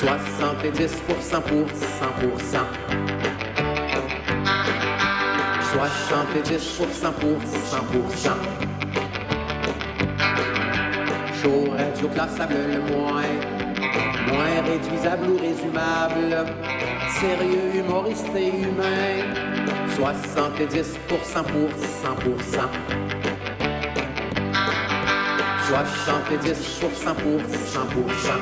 70% pour 100%. 70% pour 100%. Chaud, radio, classable, le moins réduisable ou résumable. Sérieux, humoriste et humain. 70% pour 100%. 70% pour 100%.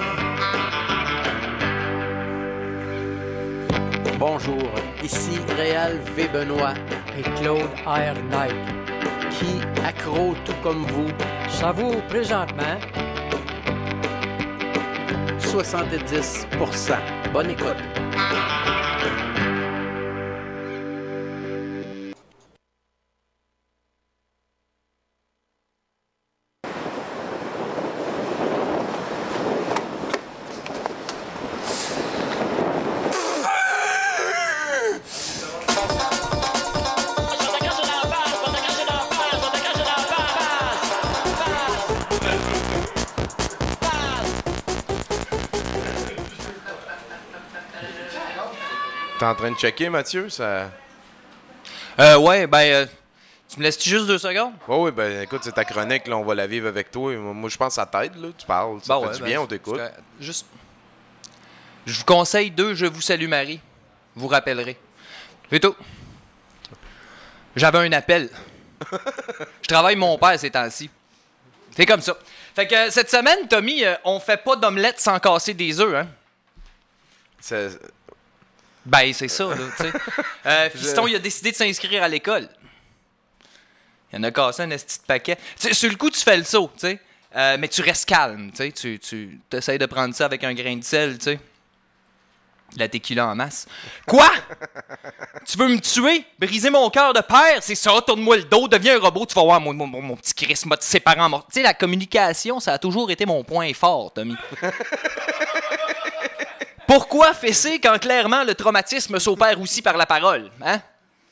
Bonjour, ici Réal V. Benoît et Claude R. Knight, qui, accro tout comme vous, savoure présentement 70%. Bonne écoute. T'es en train de checker, Mathieu? Ça... Ouais, tu me laisses-tu juste 2 secondes? Oui, ben écoute, c'est ta chronique, là, on va la vivre avec toi. Moi, je pense que ça t'aide, là, tu parles, ça fait du bien, on t'écoute. Juste... Je vous conseille 2 Je vous salue Marie. Vous rappellerez. C'est tout. J'avais un appel. Je travaille mon père ces temps-ci. C'est comme ça. Fait que cette semaine, Tommy, on fait pas d'omelette sans casser des œufs, hein? Ben, c'est ça, là, tu sais. Fiston, il a décidé de s'inscrire à l'école. Il en a cassé un esti de paquet. T'sais, sur le coup, tu fais le saut, tu sais. Mais tu restes calme, tu sais. Tu essaies de prendre ça avec un grain de sel, tu sais. De la tequila en masse. Quoi? Tu veux me tuer? Briser mon cœur de père? C'est ça, tourne-moi le dos, deviens un robot, tu vas voir mon petit Chris, m'a te séparant mort. Tu sais, la communication, ça a toujours été mon point fort, Tommy. Pourquoi fesser quand clairement le traumatisme s'opère aussi par la parole? Hein?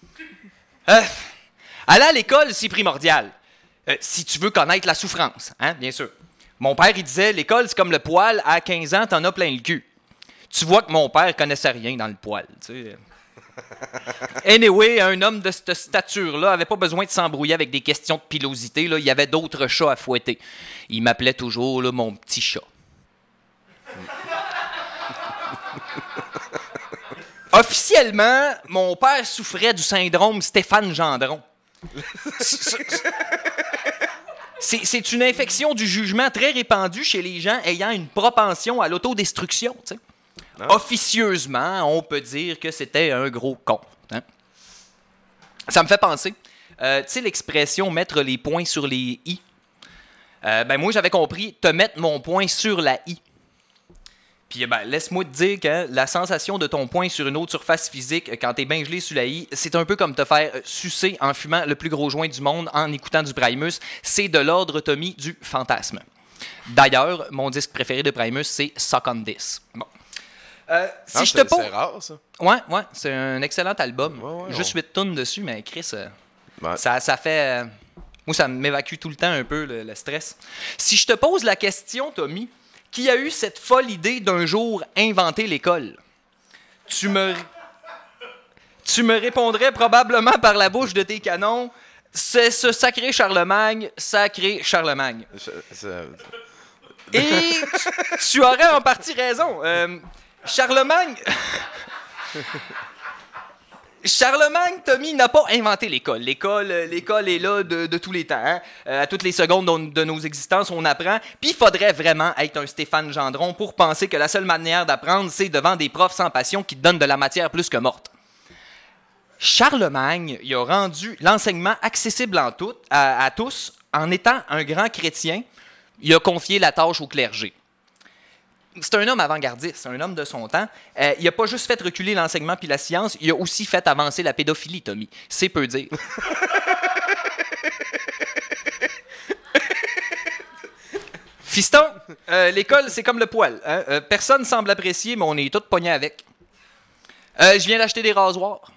Aller à l'école, c'est primordial. Si tu veux connaître la souffrance, hein, bien sûr. Mon père, il disait, l'école, c'est comme le poil, à 15 ans, t'en as plein le cul. Tu vois que mon père connaissait rien dans le poil, tu sais. Anyway, un homme de cette stature-là avait pas besoin de s'embrouiller avec des questions de pilosité, là. Il y avait d'autres chats à fouetter. Il m'appelait toujours, là, mon petit chat. Officiellement, mon père souffrait du syndrome Stéphane Gendron. C'est une infection du jugement très répandue chez les gens ayant une propension à l'autodestruction. Tu sais. Officieusement, on peut dire que c'était un gros con. Hein? Ça me fait penser. Tu sais l'expression « mettre les points sur les i ». Moi, j'avais compris « te mettre mon point sur la i ». Puis laisse-moi te dire que la sensation de ton poing sur une autre surface physique quand t'es bien gelé sur la i, c'est un peu comme te faire sucer en fumant le plus gros joint du monde en écoutant du Primus. C'est de l'ordre, Tommy, du fantasme. D'ailleurs, mon disque préféré de Primus, c'est Suck on This. Bon. Si je te pose... C'est rare, ça. Ouais, c'est un excellent album. Ouais, Juste 8 tonnes dessus, mais Chris, ça fait... moi, ça m'évacue tout le temps un peu le stress. Si je te pose la question, Tommy, qui a eu cette folle idée d'un jour inventer l'école? Tu me répondrais probablement par la bouche de tes canons, c'est ce sacré Charlemagne. Et tu aurais en partie raison. Charlemagne, Tommy, n'a pas inventé l'école. L'école est là de tous les temps. Hein? À toutes les secondes de nos existences, on apprend. Puis il faudrait vraiment être un Stéphane Gendron pour penser que la seule manière d'apprendre, c'est devant des profs sans passion qui te donnent de la matière plus que morte. Charlemagne, il a rendu l'enseignement accessible à tous en étant un grand chrétien. Il a confié la tâche au clergé. C'est un homme avant-gardiste, c'est un homme de son temps. Il n'a pas juste fait reculer l'enseignement puis la science, il a aussi fait avancer la pédophilie, Tommy. C'est peu dire. Fiston, l'école, c'est comme le poil. Hein? Personne semble apprécier, mais on est tous pognés avec. Je viens d'acheter des rasoirs.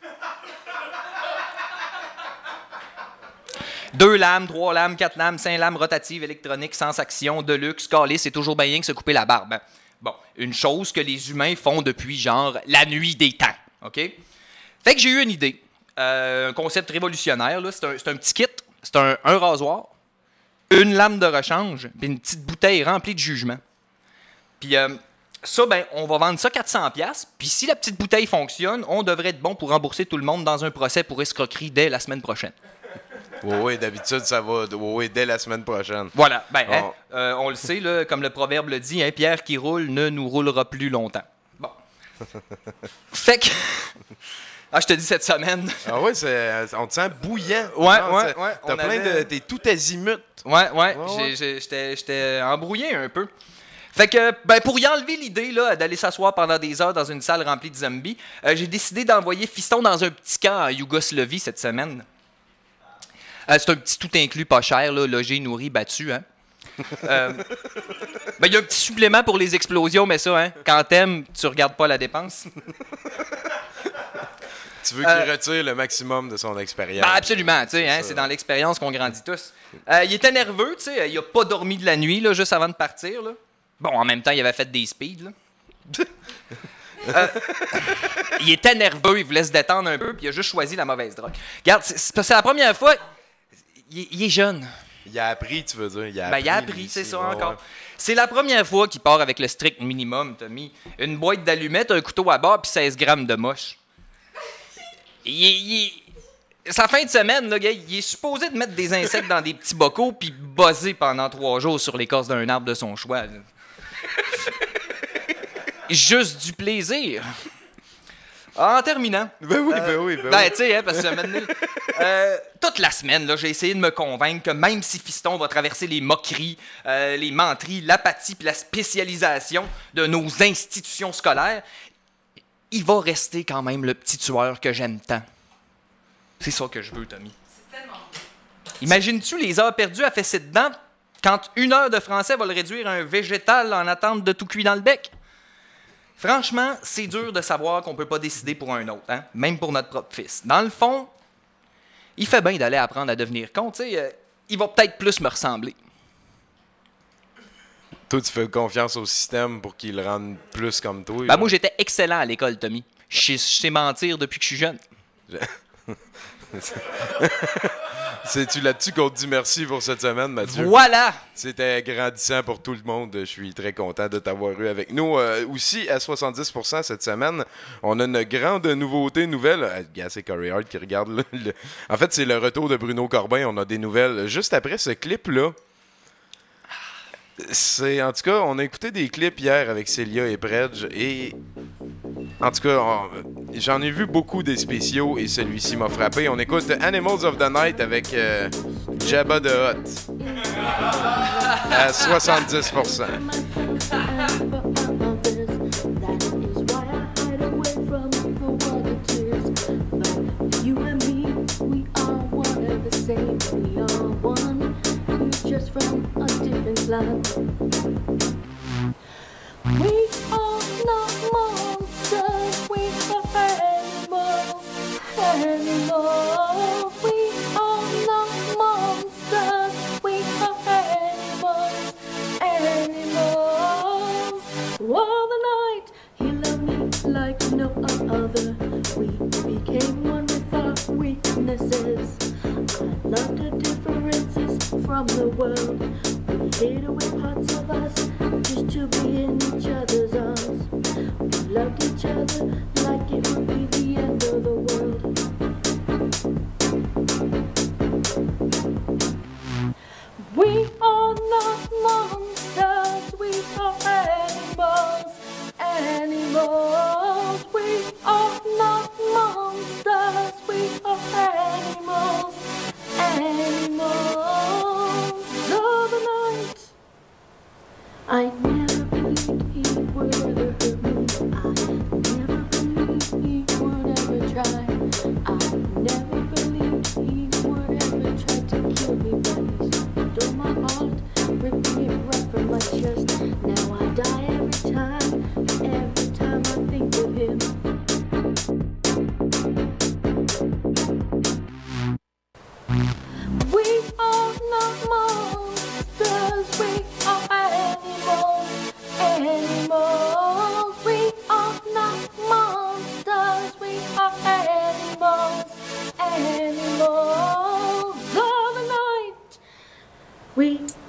2 lames, 3 lames, 4 lames, 5 lames rotatives, électroniques, sans action, de luxe, calé, c'est toujours bien que se couper la barbe. Hein? Bon, une chose que les humains font depuis, genre, la nuit des temps, OK? Fait que j'ai eu une idée. Un concept révolutionnaire, là. C'est un petit kit. C'est un rasoir, une lame de rechange, puis une petite bouteille remplie de jugement. Puis ça, ben, on va vendre ça 400$. Puis si la petite bouteille fonctionne, on devrait être bon pour rembourser tout le monde dans un procès pour escroquerie dès la semaine prochaine. Oui, d'habitude, ça va. Oui, dès la semaine prochaine. Voilà. Ben, on le sait, là, comme le proverbe le dit, pierre qui roule ne nous roulera plus longtemps. Bon. Fait que... Ah, je te dis cette semaine. Ah oui, on te sent bouillant. Ouais. T'as plein de... T'es tout azimut. Ouais. J'étais embrouillé un peu. Fait que, ben, pour y enlever l'idée là, d'aller s'asseoir pendant des heures dans une salle remplie de zombies, j'ai décidé d'envoyer Fiston dans un petit camp en Yougoslavie cette semaine. C'est un petit tout inclus pas cher, là, logé, nourri, battu, hein. Ben, il y a un petit supplément pour les explosions, mais ça, hein, quand t'aimes, tu regardes pas la dépense. Tu veux qu'il retire le maximum de son expérience. Ben absolument, tu sais, hein, c'est dans l'expérience qu'on grandit tous. Il était nerveux, tu sais, il a pas dormi de la nuit, là, juste avant de partir, là. Bon, en même temps, il avait fait des speeds, là. Il était nerveux, il voulait se détendre un peu, puis il a juste choisi la mauvaise drogue. Regarde, c'est la première fois... Il est jeune. Il a appris, tu veux dire. Il a appris, c'est ça, encore. Ouais. C'est la première fois qu'il part avec le strict minimum, Tommy. Une boîte d'allumettes, un couteau à barre, puis 16 grammes de moche. Sa fin de semaine, là, il est supposé de mettre des insectes dans des petits bocaux puis buzzer pendant 3 jours sur l'écorce d'un arbre de son choix. Juste du plaisir. En terminant. Ben oui. Ben, tu sais, hein, parce que maintenant, toute la semaine, là, j'ai essayé de me convaincre que même si Fiston va traverser les moqueries, les menteries, l'apathie puis la spécialisation de nos institutions scolaires, il va rester quand même le petit tueur que j'aime tant. C'est ça que je veux, Tommy. C'est tellement beau. Imagines-tu les heures perdues à fesser dedans quand 1 heure de français va le réduire à un végétal en attente de tout cuit dans le bec? Franchement, c'est dur de savoir qu'on peut pas décider pour un autre, hein? Même pour notre propre fils. Dans le fond, il fait bien d'aller apprendre à devenir con, tu sais. Il va peut-être plus me ressembler. Toi, tu fais confiance au système pour qu'il le rende plus comme toi. Ben, moi, j'étais excellent à l'école, Tommy. Je sais mentir depuis que je suis jeune. C'est-tu là-dessus qu'on te dit merci pour cette semaine, Mathieu? Voilà! C'était grandissant pour tout le monde. Je suis très content de t'avoir eu avec nous. Aussi, à 70% cette semaine, on a une grande nouvelle. C'est Corey Hart qui regarde. En fait, c'est le retour de Bruno Corbin. On a des nouvelles juste après ce clip-là. En tout cas, on a écouté des clips hier avec Célia et Predge et en tout cas, j'en ai vu beaucoup des spéciaux et celui-ci m'a frappé. On écoute Animals of the Night avec Jabba the Hutt à 70%. Just from a different land. We are not monsters, we are animals, animals. We are not monsters, we are animals, animals. All the night, he loved me like no other. We became one with our weaknesses. I loved the differences from the world. We hid away parts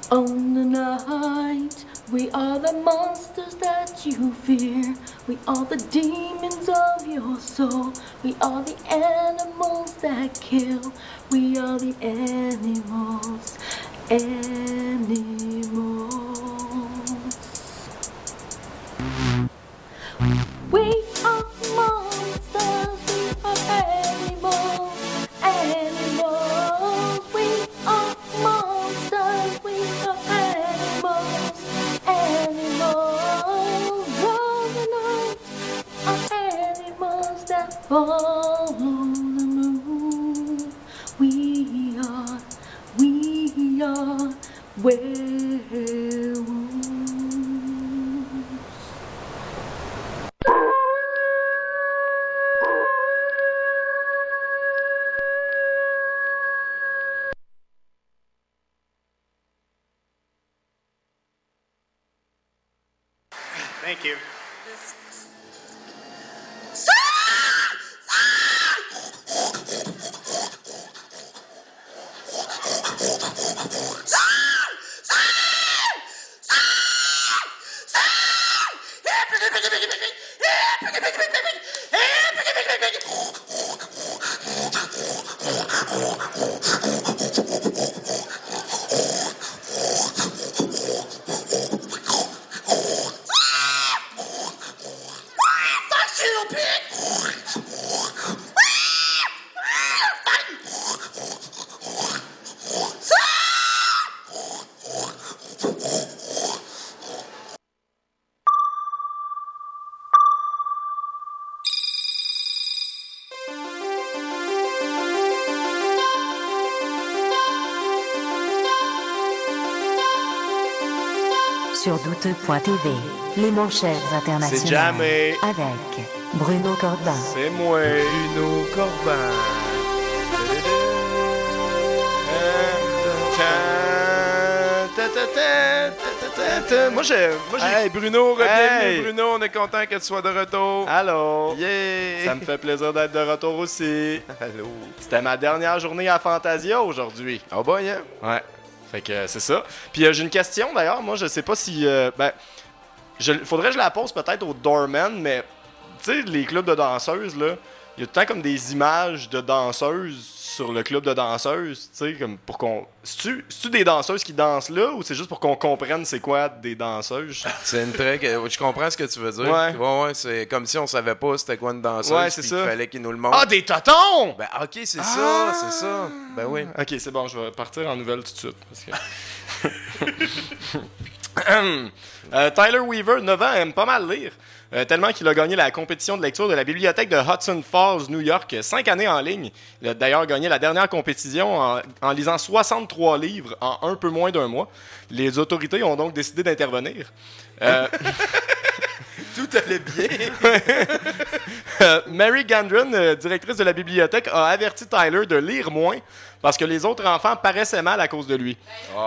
On the night, we are the monsters that you fear. We are the demons of your soul. We are the animals that kill. We are the animals. We are monsters, we are animals. We are monsters, we are animals. All the night are animals that follow the moon. We are werewolves. Thank you. Sur douteux.tv, les manchettes internationales. C'est jamais. Avec Bruno Corbin. C'est moi. Bruno Corbin. Moi, j'ai... Hey Bruno, reviens. Hey. Bruno, on est content que tu sois de retour. Allô? Yeah! Ça me fait plaisir d'être de retour aussi. Allô? C'était ma dernière journée à Fantasia aujourd'hui. Oh boy, hein? Ouais. Fait que c'est ça. Puis j'ai une question d'ailleurs. Moi, je sais pas si... faudrait que je la pose peut-être au doorman, mais... Tu sais, les clubs de danseuses, là, il y a tout le temps comme des images de danseuses sur le club de danseuses, tu sais, comme pour qu'on... C'est-tu des danseuses qui dansent là, ou c'est juste pour qu'on comprenne c'est quoi des danseuses? C'est une très... Je comprends ce que tu veux dire. Ouais. C'est comme si on savait pas c'était quoi une danseuse. Ouais, c'est puis ça. Il fallait qu'ils nous le montrent. Ah, des totons! Ben, ok, c'est ça, c'est ça. Ben oui. Ok, c'est bon, je vais partir en nouvelle tout de suite. Parce que... Tyler Weaver, 9 ans, aime pas mal lire. Tellement qu'il a gagné la compétition de lecture de la bibliothèque de Hudson Falls, New York, 5 années en ligne. Il a d'ailleurs gagné la dernière compétition en lisant 63 livres en un peu moins d'un mois. Les autorités ont donc décidé d'intervenir. Tout allait bien. Mary Gandron, directrice de la bibliothèque, a averti Tyler de lire moins parce que les autres enfants paraissaient mal à cause de lui.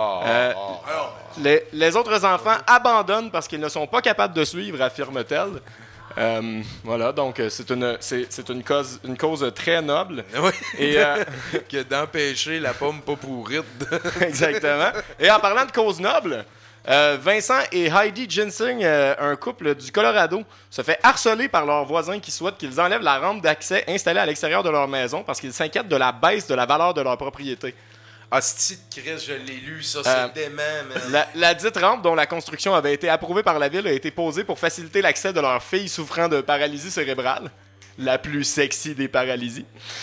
Les autres enfants abandonnent parce qu'ils ne sont pas capables de suivre, affirme-t-elle. Voilà, donc c'est une cause très noble. Oui. Et, que d'empêcher la pomme pas pourrite. Exactement. Et en parlant de cause noble, Vincent et Heidi Ginsing, un couple du Colorado, se fait harceler par leurs voisins qui souhaitent qu'ils enlèvent la rampe d'accès installée à l'extérieur de leur maison parce qu'ils s'inquiètent de la baisse de la valeur de leur propriété. Ah, ce titre, Chris, je l'ai lu, ça, c'est dément, man. La dite rampe, dont la construction avait été approuvée par la ville, a été posée pour faciliter l'accès de leur fille souffrant de paralysie cérébrale. La plus sexy des paralysies.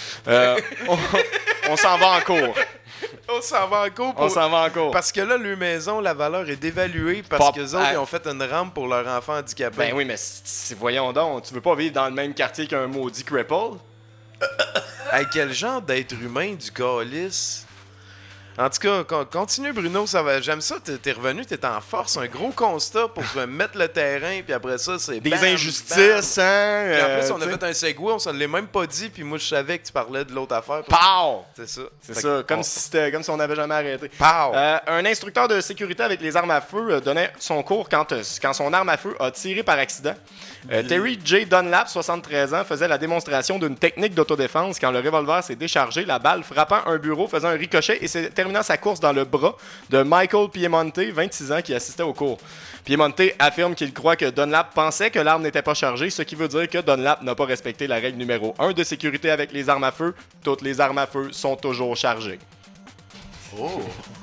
On s'en va en cours. On s'en va en cours. On s'en va en cours. Parce que là, leur maison, la valeur est dévaluée parce que les autres, ils ont fait une rampe pour leur enfant handicapé. Ben oui, mais voyons donc, tu veux pas vivre dans le même quartier qu'un maudit cripple? Hey, quel genre d'être humain du calice? En tout cas, continue Bruno, ça va. J'aime ça, t'es revenu, t'es en force, un gros constat pour mettre le terrain, puis après ça, c'est des bam, injustices, bam. hein? Puis en plus, on a fait un segway, on s'en l'est même pas dit, puis moi je savais que tu parlais de l'autre affaire. Pow! C'est ça. C'est ça, comme si on n'avait jamais arrêté. Pow! Un instructeur de sécurité avec les armes à feu donnait son cours quand son arme à feu a tiré par accident. Terry J. Dunlap, 73 ans, faisait la démonstration d'une technique d'autodéfense. Quand le revolver s'est déchargé, la balle frappant un bureau faisant un ricochet et s'est terminant sa course dans le bras de Michael Piemonte, 26 ans, qui assistait au cours. Piemonte affirme qu'il croit que Dunlap pensait que l'arme n'était pas chargée, ce qui veut dire que Dunlap n'a pas respecté la règle numéro 1 de sécurité avec les armes à feu. Toutes les armes à feu sont toujours chargées. Oh!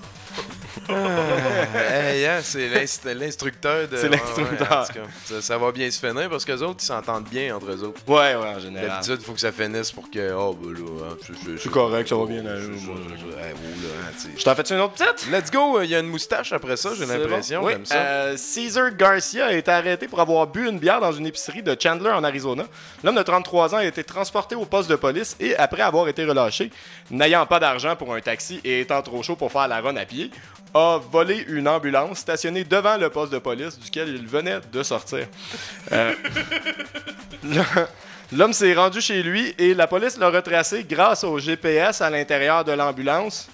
C'est l'instructeur de. C'est l'instructeur. Ouais, en tout cas, ça va bien se finir parce que les autres, ils s'entendent bien entre eux autres. Ouais, en général. D'habitude, il faut que ça finisse pour que. Oh, ben là, c'est correct, ça va bien aller. Je t'en fais une autre petite? Let's go, il y a une moustache après ça, j'ai l'impression. Bon. Oui. J'aime ça. Cesar Garcia a été arrêté pour avoir bu une bière dans une épicerie de Chandler en Arizona. L'homme de 33 ans a été transporté au poste de police et après avoir été relâché, n'ayant pas d'argent pour un taxi et étant trop chaud pour faire la run à pied, a volé une ambulance stationnée devant le poste de police duquel il venait de sortir. L'homme s'est rendu chez lui et la police l'a retracé grâce au GPS à l'intérieur de l'ambulance.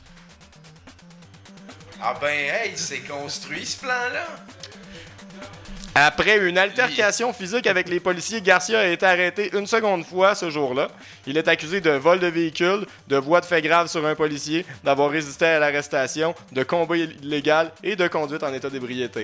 Ah ben, hey, c'est construit ce plan-là! Après une altercation physique avec les policiers, Garcia a été arrêté une seconde fois ce jour-là. Il est accusé de vol de véhicule, de voie de fait grave sur un policier, d'avoir résisté à l'arrestation, de combat illégal et de conduite en état d'ébriété.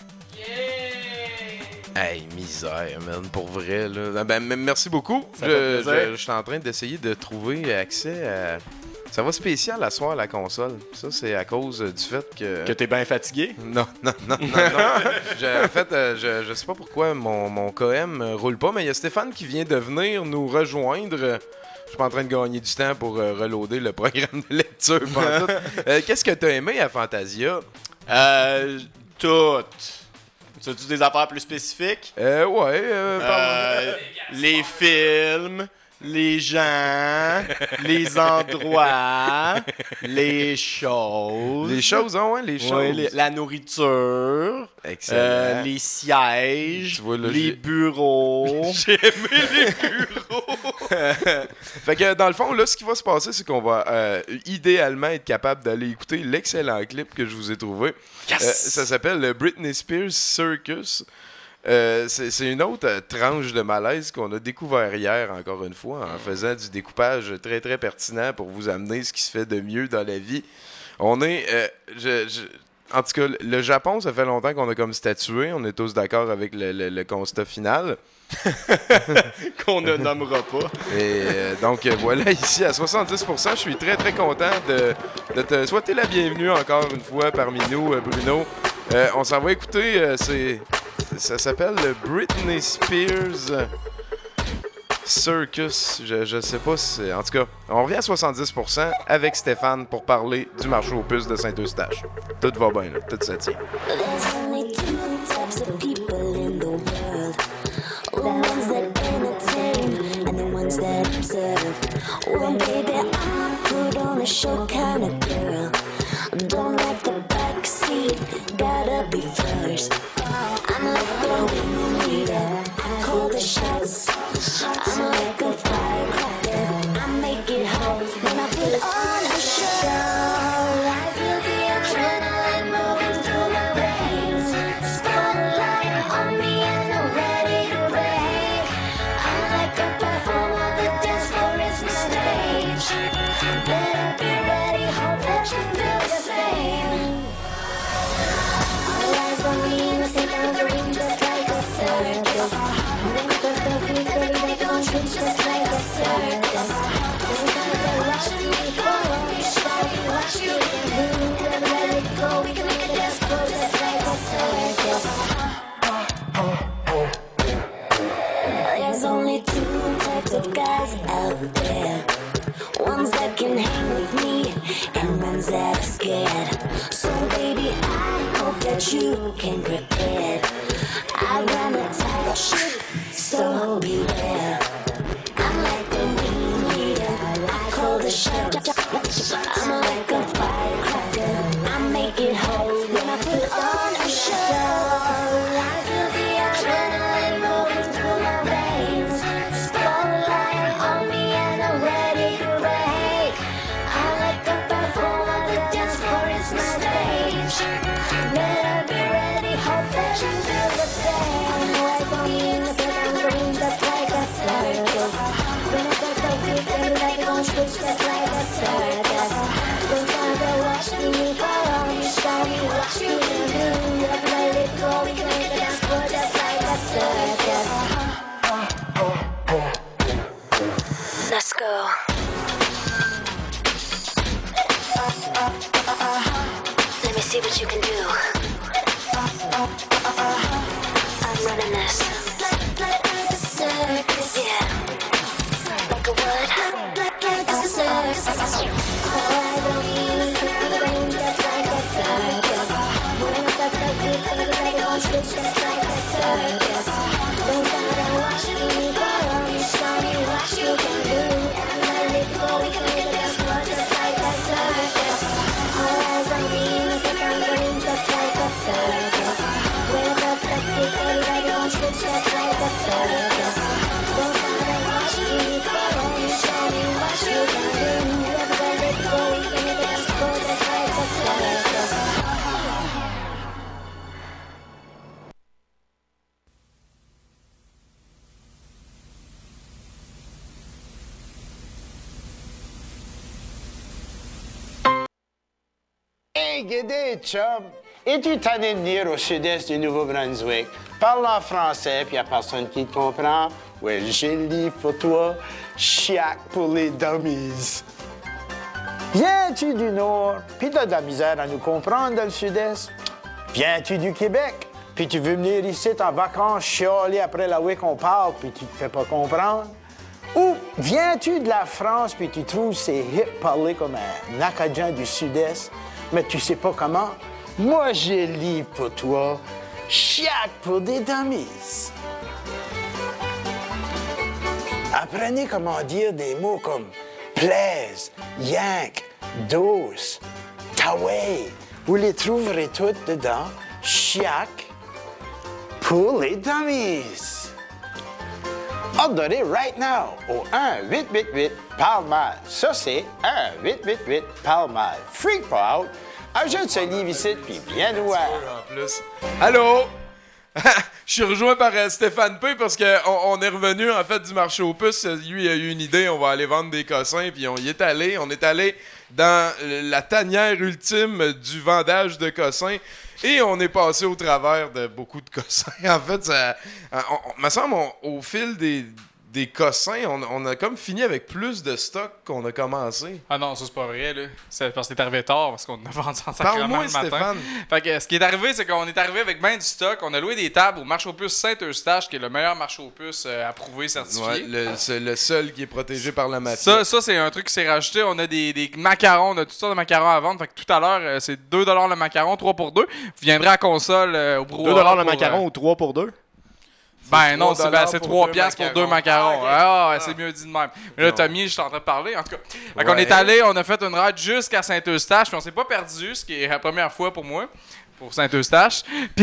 Hey, misère, man, pour vrai, là. Ben, merci beaucoup. Ça fait plaisir. Je suis en train d'essayer de trouver accès à... Ça va spécial à soir, la console. Ça, c'est à cause du fait que... Que t'es bien fatigué? Non. En fait, je sais pas pourquoi mon KM roule pas, mais il y a Stéphane qui vient de venir nous rejoindre. Je suis pas en train de gagner du temps pour reloader le programme de lecture. Qu'est-ce que t'as aimé à Fantasia? Toutes. As-tu des affaires plus spécifiques? Les films... Les gens, les endroits, les choses. Les choses, hein, ouais, les choses. Ouais, la nourriture. Excellent. Les sièges, vois, là, les bureaux. J'ai aimé les bureaux. Fait que dans le fond, là, ce qui va se passer, c'est qu'on va idéalement être capable d'aller écouter l'excellent clip que je vous ai trouvé. Yes! Ça s'appelle Britney Spears Circus. C'est une autre tranche de malaise qu'on a découvert hier, encore une fois, en faisant du découpage très, très pertinent pour vous amener ce qui se fait de mieux dans la vie. On est... en tout cas, le Japon, ça fait longtemps qu'on a comme statué. On est tous d'accord avec le constat final. Qu'on ne nommera pas. Et donc, voilà, ici, à 70%, je suis très, très content de te souhaiter la bienvenue encore une fois parmi nous, Bruno. On s'en va écouter, ça s'appelle le Britney Spears Circus. Je sais pas si... En tout cas, on revient à 70% avec Stéphane pour parler du marché aux puces de Saint-Eustache. Tout va bien, là. Tout ça tient. Gotta be first. I'm like the ringleader. I call the shots. I'm like a firecracker. I make it hot when I put on a show. I feel the adrenaline moving through my veins. Spotlight on me and I'm ready to break. I'm like a performer. The dance floor is my stage. Better be ready. Hope that you feel the same. Sit down the ring just like a circus. Just like a circus. Watching me go, watch you move, let it go. We can make a dance floor just like a circus. There's only two types of guys out there. Ones that can hang with me and ones that are scared. So baby, I hope that you can prepare. I run a tight ship, so beware. I'm like the ringleader, I call the shot. I'm like a firecracker, I make it hot when I put on a show. I feel the adrenaline moving through my veins. Spotlight on me and I'm ready to break. I like a performer, the dance floor is my stage. Better be ready, hope that you feel the same. Like me in the room, just like Hey, Guédé, chum! Es-tu tanné de venir au sud-est du Nouveau-Brunswick? Parle en français, puis y a personne qui te comprend. Ouais, j'ai le livre pour toi. Chiac pour les dummies. Viens-tu du Nord, puis t'as de la misère à nous comprendre dans le sud-est? Viens-tu du Québec, puis tu veux venir ici en vacances chialer après la week qu'on parle, puis tu te fais pas comprendre? Ou viens-tu de la France, puis tu trouves c'est hip parler comme un Acadien du sud-est, mais tu sais pas comment? Moi, j'ai le livre pour toi. Chiac pour des dummies. Apprenez comment dire des mots comme plaise, yank, dose, taway. Vous les trouverez toutes dedans. Chiac pour les dummies. Ordonnez right now au 1-888-PARLE-MAL. Ça, c'est 1-888-PARLE-MAL. Freak pas out. Ajoute ce livre ici, puis viens nous voir. En plus. Allô? Je suis rejoint par Stéphane P parce qu'on est revenu en fait du marché aux puces. Lui il a eu une idée, on va aller vendre des cossins, puis on y est allé. On est allé dans la tanière ultime du vendage de cossins et on est passé au travers de beaucoup de cossins. En fait, ça, me semble au fil des cossins, on a comme fini avec plus de stock qu'on a commencé. Ah non, ça c'est pas vrai, là. C'est parce que t'es arrivé tard, parce qu'on a vendu en sacrement le matin. Stéphane. Fait que ce qui est arrivé, c'est qu'on est arrivé avec ben du stock. On a loué des tables au marché aux puces Saint-Eustache, qui est le meilleur marché aux puces approuvé, certifié. Ouais, c'est le seul qui est protégé par la mafia. Ça c'est un truc qui s'est rajouté. On a des macarons, on a toutes sortes de macarons à vendre. Fait que tout à l'heure, c'est 2$ le macaron, 3 pour 2. Vous viendrez à console au brouhaha. 2$ le macaron ou 3 pour 2? Ben non, c'est 3 pour piastres pour 2 macarons. C'est mieux dit de même. Mais là, Tommy, je suis en train de parler. En tout cas, Ouais. on est allé, on a fait une ride jusqu'à Saint-Eustache, puis on s'est pas perdu, ce qui est la première fois pour moi, pour Saint-Eustache.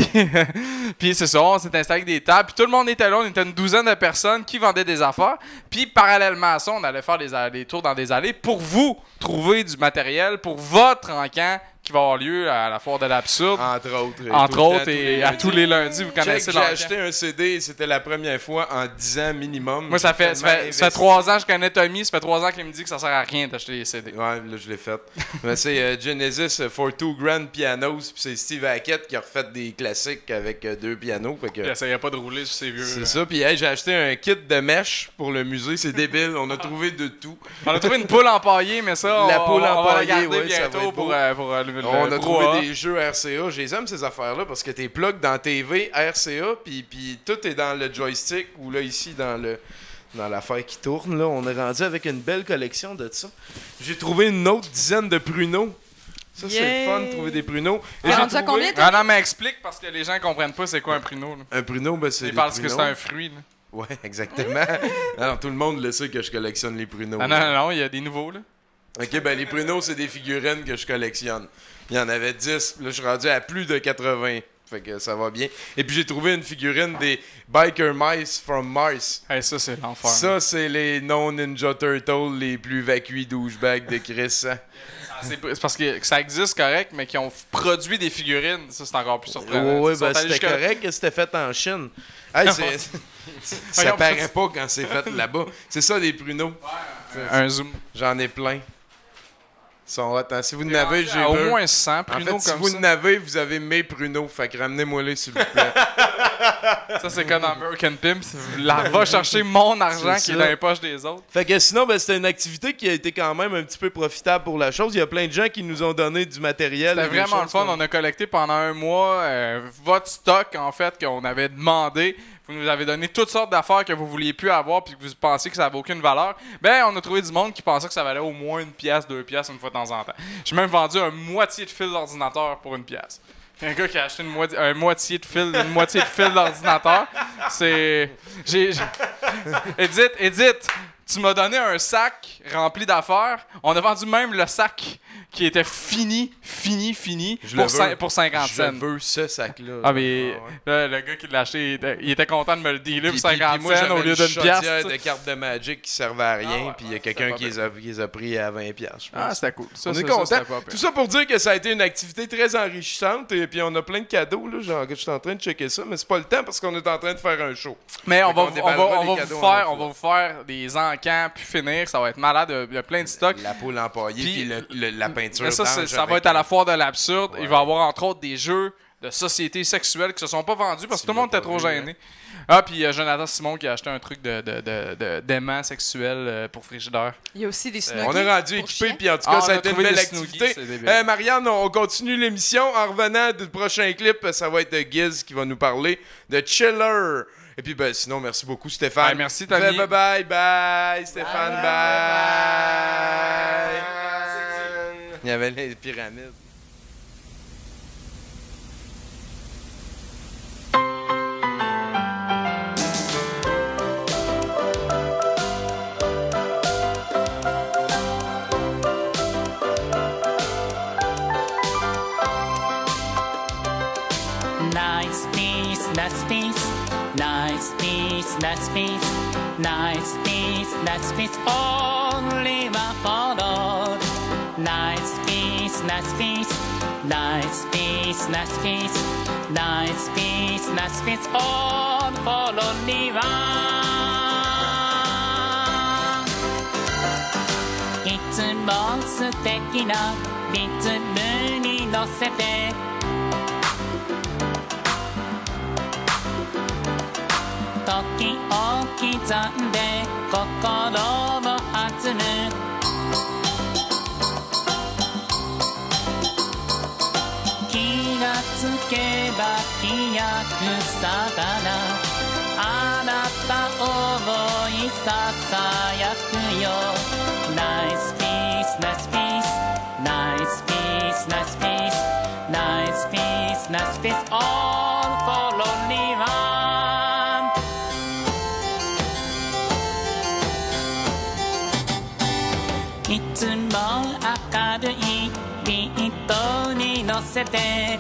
Puis c'est ça, on s'est installé avec des tables, puis tout le monde était là, on était une douzaine de personnes qui vendaient des affaires. Puis parallèlement à ça, on allait faire des tours dans des allées pour vous trouver du matériel pour votre encan qui va avoir lieu à la foire de l'absurde. Entre autres, et à tous les lundis, vous connaissez J'ai acheté un CD, c'était la première fois en 10 ans minimum. Moi, ça fait 3 ans que je connais Tommy, ça fait 3 ans qu'il me dit que ça sert à rien d'acheter des CD. Ouais, là, je l'ai fait. Mais c'est Genesis for Two Grand Pianos, puis c'est Steve Hackett qui a refait des classiques avec 2 pianos. Fait que... Il essayait pas de rouler sur ses vieux. C'est ça, puis hey, j'ai acheté un kit de mèche pour le musée, c'est débile, on a trouvé de tout. On a trouvé une poule empaillée, mais ça, la poule on va la empaillée, garder ouais, bientôt pour on a trouvé des jeux RCA. Je les aime ces affaires-là parce que t'es plug dans TV, RCA, puis tout est dans le joystick ou là ici dans l'affaire qui tourne. Là, on est rendu avec une belle collection de ça. J'ai trouvé une autre dizaine de pruneaux. Ça, c'est le fun de trouver des pruneaux. T'es rendu à combien, Ah non, mais explique parce que les gens comprennent pas c'est quoi un pruneau. Là. Un pruneau, ben c'est. Ils pensent que c'est un fruit. Là. Ouais, exactement. Alors, tout le monde le sait que je collectionne les pruneaux. Ah non, il y a des nouveaux. Là. Ok, ben les pruneaux, c'est des figurines que je collectionne. Il y en avait 10. Là, je suis rendu à plus de 80. Fait que ça va bien. Et puis, j'ai trouvé une figurine des Biker Mice from Mars. Hey, ça, c'est l'enfer. Ça, c'est les non-Ninja Turtles les plus vacuits douchebags de Chris. Hein? C'est parce que ça existe correct, mais qui ont produit des figurines. Ça, c'est encore plus surprenant. Oui, ben c'était correct que c'était fait en Chine. Hey, ça paraît pas quand c'est fait là-bas. C'est ça, des pruneaux. Un zoom. J'en ai plein. Attends, si vous n'avez, j'ai au moins 100 pruneaux en fait, comme si vous n'avez, vous avez mes pruneaux. Fait que ramenez-moi-les, s'il vous plaît. Ça, c'est comme dans American Pimp. Va chercher mon argent qui est dans les poches des autres. Fait que sinon, ben, c'était une activité qui a été quand même un petit peu profitable pour la chose. Il y a plein de gens qui nous ont donné du matériel. C'était vraiment le fun. On a collecté pendant un mois votre stock, en fait, qu'on avait demandé. Vous nous avez donné toutes sortes d'affaires que vous vouliez plus avoir puis que vous pensiez que ça n'avait aucune valeur. Ben, on a trouvé du monde qui pensait que ça valait au moins 1 pièce, 2 pièces une fois de temps en temps. J'ai même vendu un moitié de fil d'ordinateur pour 1 pièce. Un gars qui a acheté une moitié de fil d'ordinateur. C'est... Edith, tu m'as donné un sac rempli d'affaires. On a vendu même le sac qui était fini pour 50 cents. Je veux ce sac-là. Ah, mais là, le gars qui l'a acheté, il était content de me le dealer pour 50 cents au lieu d'une pièce. De cartes de Magic qui servaient à rien, puis il y a quelqu'un qui les a pris à 20 pièces. Ah, c'était cool. On est content. Tout ça pour dire que ça a été une activité très enrichissante, et puis on a plein de cadeaux. Là, genre, je suis en train de checker ça, mais c'est pas le temps parce qu'on est en train de faire un show. Mais on va vous faire des encans puis finir. Ça va être malade. Il y a plein de stocks. La poule empaillée, puis le lapin peinture. Mais ça, d'ange ça va avec- être à la foire de l'absurde. Ouais. Il va y avoir entre autres des jeux de société sexuelle qui se sont pas vendus parce que tout le monde était trop vu, hein. gêné. Ah, puis Jonathan Simon qui a acheté un truc d'aimant sexuel pour frigidaire. Il y a aussi des snuggies. On est rendu pour équipé, chiens. puis en tout cas, Ah, ça on a a été une trouvé belle des activité. Snoogies, c'est débile. Marianne, on continue l'émission. En revenant du prochain clip, ça va être Giz qui va nous parler de Chiller. Et puis, ben, sinon, merci beaucoup, Stéphane. Ouais, merci, Tommy. Bye, Stéphane, bye. Il y avait les pyramides. Nice piece, nice piece, nice piece, nice piece, nice piece, nice piece, only one for all. Nice piece, nice piece, nice piece, nice piece, nice piece, nice piece, all for only one. いつも素敵なリズムに乗せて時を刻んで心を弾む気がつけば飛躍さだなあなた思いささやくよ Nice piece, nice piece, nice piece, nice piece, nice piece, nice piece, all for only one. いつも明るいビートに乗せて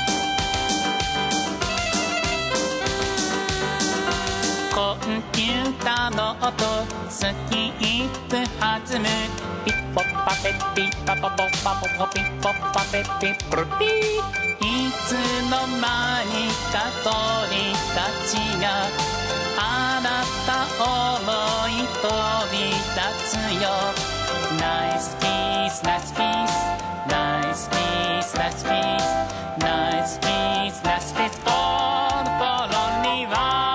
コンピューターの音スキップ弾むピッポッパペッピッパポポッパポポピッポッパペッピップルピーいつの間にか鳥たちがあなた思い飛び立つよ Nice piece, nice piece, nice piece, nice piece, nice piece, nice piece, all for only one.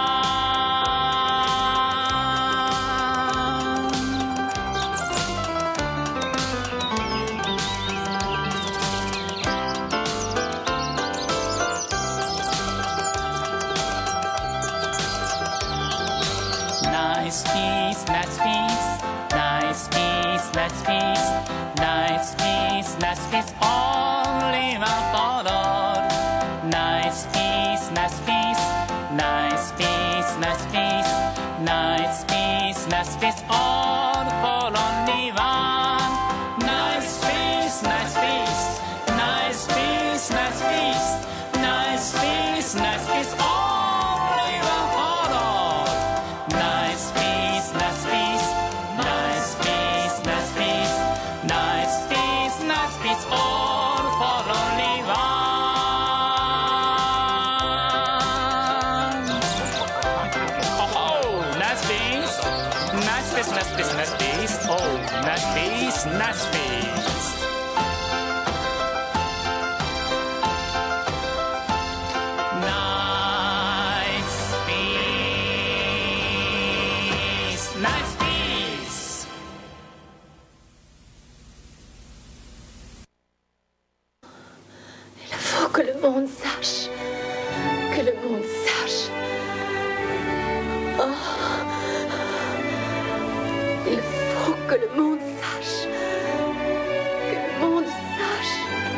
Nice piece, nice piece, nice piece, nice piece, nice piece, nice piece, only one for all. Nice piece, nice piece, nice piece, nice piece, nice piece, nice piece, all for only one. Nice piece, nice piece, nice piece, nice piece, nice piece, nice piece, only one for all. Nice piece, nice piece, nice piece, nice piece, nice piece, nice piece, all for only one. Oh, nice piece, nice piece, nice piece, nice piece, oh, nice piece, nice piece. Nice piece, nice piece. Il faut que le monde sache. Que le monde sache. Oh. Il faut que le monde sache. Que le monde sache.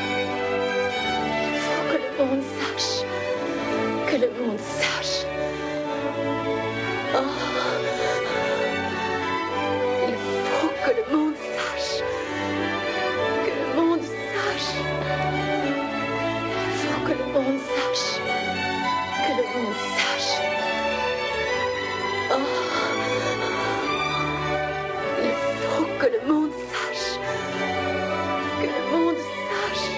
Il faut que le monde sache. Que le monde sache. Oh. Il faut que le monde sache. Que le monde sache. Il faut que le monde sache. Que le monde sache. Oh. Il faut que le monde sache. Que le monde sache.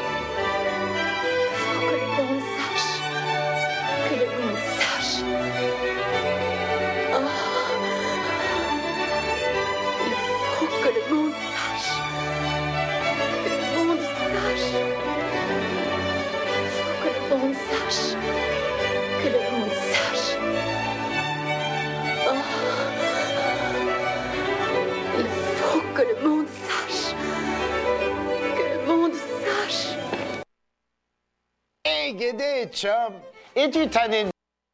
Il faut que le monde sache. Que le monde sache. Oh. t'aider, chum. Es-tu tanné de...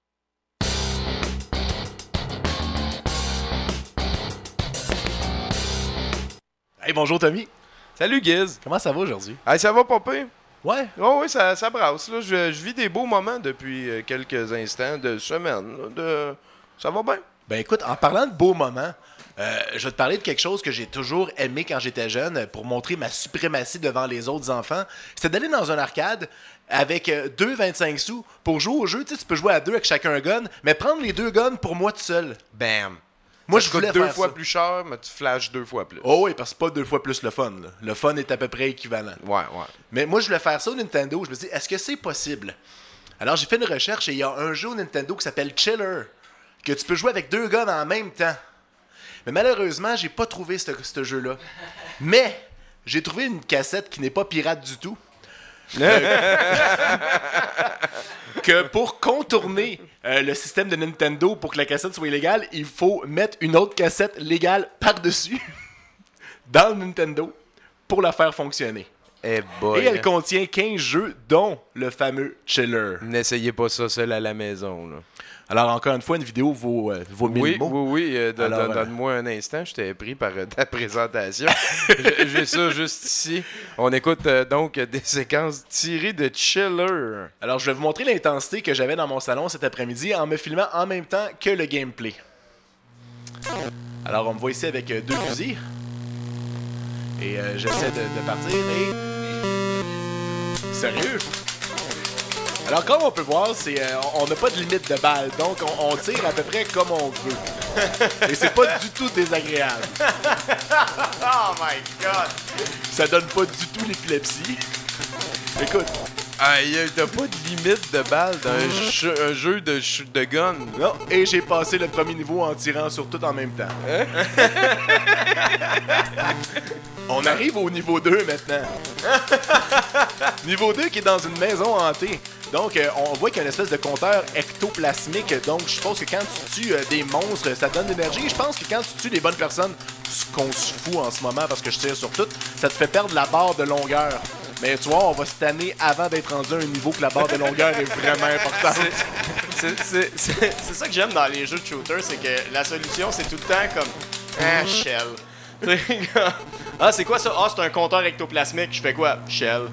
Hey, bonjour Tommy. Salut Giz. Comment ça va aujourd'hui? Hey, ça va pas pire? Ouais. Oh, oui, ça brasse. Là. Je vis des beaux moments depuis quelques instants, de semaines. Ça va bien. Ben écoute, en parlant de beaux moments, je vais te parler de quelque chose que j'ai toujours aimé quand j'étais jeune pour montrer ma suprématie devant les autres enfants. C'était d'aller dans un arcade avec 25 sous pour jouer au jeu. Tu sais, tu peux jouer à deux avec chacun un gun, mais prendre les deux guns pour moi tout seul. Bam. Moi, ça je voulais coûte deux faire fois ça. plus cher, mais tu flashes 2 fois plus. Oh oui, parce que c'est pas 2 fois plus le fun. Là. Le fun est à peu près équivalent. Ouais. Mais moi, je voulais faire ça au Nintendo. Je me dis, est-ce que c'est possible? Alors, j'ai fait une recherche et il y a un jeu au Nintendo qui s'appelle Chiller, que tu peux jouer avec 2 guns en même temps. Mais malheureusement, j'ai pas trouvé ce jeu-là. Mais j'ai trouvé une cassette qui n'est pas pirate du tout. Que pour contourner le système de Nintendo pour que la cassette soit illégale, il faut mettre une autre cassette légale par-dessus dans le Nintendo pour la faire fonctionner. Eh boy, et elle contient 15 jeux, dont le fameux Chiller. N'essayez pas ça seul à la maison. Là. Alors, encore une fois, une vidéo vaut 1000 mots. Oui. Alors, donne-moi un instant, je t'ai pris par ta présentation. J'ai ça juste ici. On écoute donc des séquences tirées de Chiller. Alors, je vais vous montrer l'intensité que j'avais dans mon salon cet après-midi en me filmant en même temps que le gameplay. Alors, on me voit ici avec 2 fusils. Et j'essaie de partir et... Sérieux? Alors, comme on peut voir, on n'a pas de limite de balles, donc on tire à peu près comme on veut. Et c'est pas du tout désagréable. Oh my God! Ça donne pas du tout l'épilepsie. Écoute. T'as pas de limite de balles dans un jeu de gun. Non, et j'ai passé le premier niveau en tirant sur tout en même temps. On arrive au niveau 2 maintenant. Niveau 2 qui est dans une maison hantée. Donc, on voit qu'il y a une espèce de compteur ectoplasmique. Donc, je suppose que quand tu tues des monstres, ça te donne de l'énergie. Et je pense que quand tu tues des bonnes personnes, ce qu'on se fout en ce moment parce que je tire sur tout, ça te fait perdre la barre de longueur. Mais tu vois, on va se tanner avant d'être rendu à un niveau que la barre de longueur est vraiment importante. C'est ça que j'aime dans les jeux de shooter, c'est que la solution, c'est tout le temps comme shell. Ah, c'est quoi ça? Ah, c'est un compteur ectoplasmique. Je fais quoi? Shell.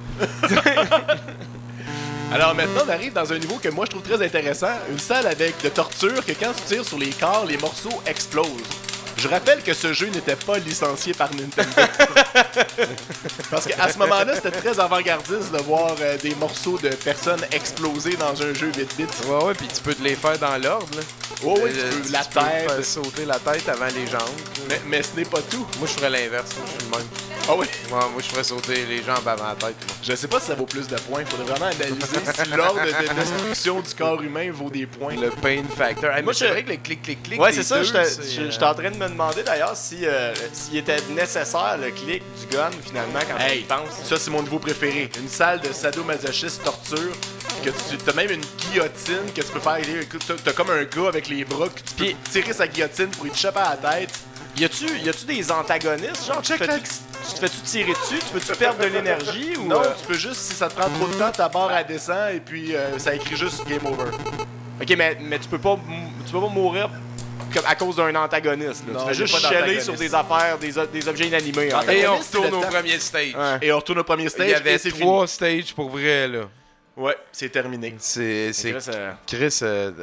Alors maintenant, on arrive dans un niveau que moi je trouve très intéressant. Une salle avec de torture que quand tu tires sur les corps, les morceaux explosent. Je rappelle que ce jeu n'était pas licencié par Nintendo. Parce qu'à ce moment-là, c'était très avant-gardiste de voir des morceaux de personnes exploser dans un jeu 8 bits. Ouais, puis tu peux te les faire dans l'ordre. Oui, tu peux la tu tête. peux faire sauter la tête avant les jambes. Mais ce n'est pas tout. Moi, je ferais l'inverse. Moi, je suis le même. Ah oui? Moi, je ferais sauter les jambes avant la tête. Moi. Je sais pas si ça vaut plus de points. Il faudrait vraiment analyser si l'ordre de destruction du corps humain vaut des points. Le pain factor. Hey, Moi, c'est vrai que le clic-clic-clic. Ouais, c'est ça. J'étais en train de me demander d'ailleurs s'il était nécessaire le clic du gun finalement quand tu y penses. Ça, c'est mon niveau préféré. Une salle de sadomasochiste torture. Que tu as même une guillotine que tu peux faire. Écoute, t'as comme un gars avec les bras que tu peux tirer sa guillotine pour y te choper à la tête. Y a-tu des antagonistes? Genre, tu te fais-tu tirer dessus? Tu peux-tu perdre de l'énergie? Ou non, tu peux juste, si ça te prend trop de temps, ta barre elle descend et puis ça écrit juste Game Over. Ok, mais tu peux pas mourir comme à cause d'un antagoniste. Là. Non, tu fais juste chialer sur des affaires, des objets inanimés. Hein. Et on retourne au premier stage. Ouais. Et on retourne au premier stage. Il y avait et c'est 3 stages pour vrai, là. Ouais, c'est terminé. C'est Chris.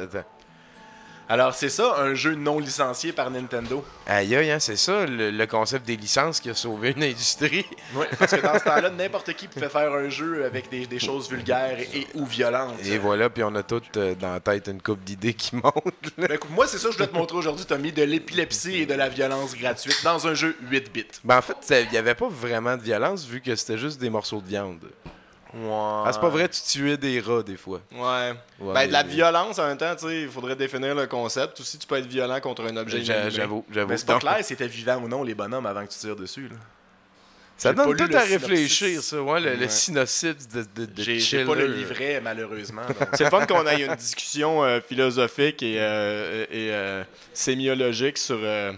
Alors, c'est ça, un jeu non licencié par Nintendo. Aïe, hein, c'est ça, le concept des licences qui a sauvé une industrie. Oui, parce que dans ce temps-là, n'importe qui pouvait faire un jeu avec des choses vulgaires et ou violentes. Et voilà, puis on a toutes dans la tête une couple d'idées qui montent. Ben, écoute, moi, c'est ça que je voulais te montrer aujourd'hui, Tommy, de l'épilepsie et de la violence gratuite dans un jeu 8 bits. Ben, en fait, il n'y avait pas vraiment de violence vu que c'était juste des morceaux de viande. Ouais. Ah, c'est pas vrai, tu tuais des rats des fois. Ouais. Ben, de la violence en même temps, tu sais, il faudrait définir le concept. Aussi, tu peux être violent contre un objet inanimé. J'avoue. Mais c'est pas clair si c'était vivant ou non, les bonhommes, avant que tu tires dessus. Là. Ça donne tout à réfléchir, ça. Ouais, le synopsis de J'ai pas le livret, malheureusement. C'est le fun qu'on ait une discussion philosophique et sémiologique sur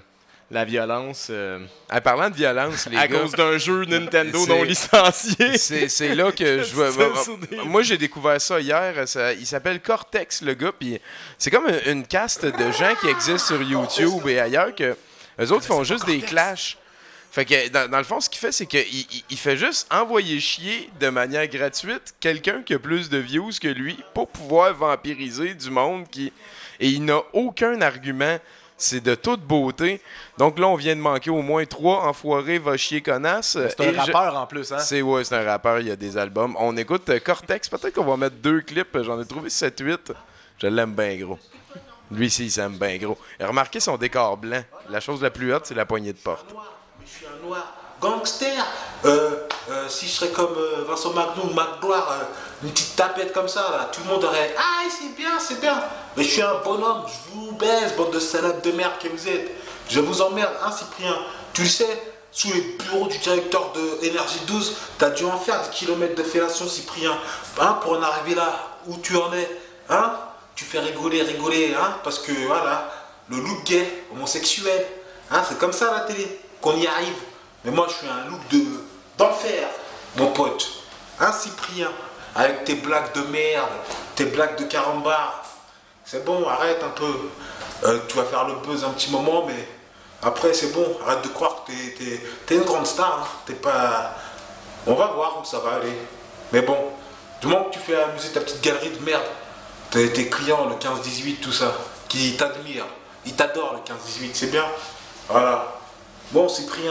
la violence. En parlant de violence, les à gars... cause d'un jeu Nintendo non licencié. C'est là que je vois... Moi, j'ai découvert ça hier. Il s'appelle Cortex, le gars. Puis c'est comme une caste de gens qui existent sur YouTube et ailleurs que eux autres font juste des clashs. Fait que dans le fond, ce qu'il fait, c'est qu'il fait juste envoyer chier de manière gratuite quelqu'un qui a plus de views que lui pour pouvoir vampiriser du monde qui... Et il n'a aucun argument. C'est de toute beauté. Donc là, on vient de manquer au moins 3 enfoirés, va chier connasse. C'est un rappeur en plus, hein? C'est un rappeur, il y a des albums. On écoute Cortex. Peut-être qu'on va mettre 2 clips. J'en ai trouvé 7-8. Je l'aime bien gros. Lui ici, il s'aime bien gros. Et remarquez son décor blanc. La chose la plus haute, c'est la poignée de porte. Je suis un noir gangster. Si je serais comme Vincent Magnou ou Magloire, une petite tapette comme ça, là, tout le monde aurait ah, c'est bien, c'est bien. Mais je suis un bonhomme, je vous baise, bande de salades de merde que vous êtes. Je vous emmerde, hein, Cyprien. Tu le sais, sous les bureaux du directeur de Énergie 12, t'as dû en faire des kilomètres de fellation, Cyprien, hein, pour en arriver là où tu en es, hein. Tu fais rigoler, hein, parce que voilà, le look gay, homosexuel, hein, c'est comme ça à la télé qu'on y arrive. Mais moi, je suis un look d'enfer, mon pote. Hein, Cyprien, avec tes blagues de merde, tes blagues de carambar. C'est bon, arrête un peu. Tu vas faire le buzz un petit moment, mais après, c'est bon. Arrête de croire que t'es une grande star. Hein. T'es pas... On va voir où ça va aller. Mais bon, du moment que tu fais amuser ta petite galerie de merde, tes clients, le 15-18, tout ça, qui t'admirent, ils t'adorent, le 15-18, c'est bien. Voilà. Bon, Cyprien,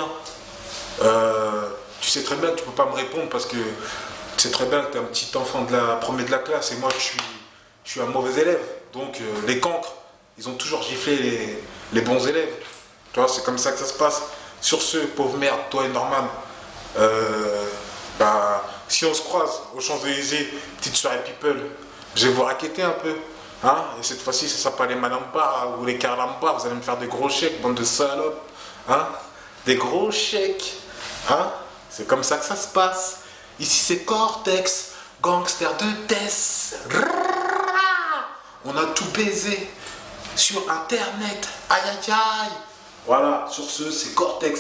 tu sais très bien que tu peux pas me répondre parce que tu sais très bien que tu es un petit enfant de la première de la classe et moi je suis un mauvais élève. Donc les cancres, ils ont toujours giflé les bons élèves. Tu vois, c'est comme ça que ça se passe. Sur ce, pauvre merde, toi et Norman, si on se croise aux Champs-Élysées, petite soirée people, je vais vous raqueter un peu. Hein, et cette fois-ci, ça sera pas les Manamba ou les Carlamba, vous allez me faire des gros chèques, bande de salopes. Hein, des gros chèques. Hein, c'est comme ça que ça se passe. Ici, c'est Cortex, gangster de Tess. On a tout baisé sur Internet. Aïe, aïe, aïe. Voilà, sur ce, c'est Cortex.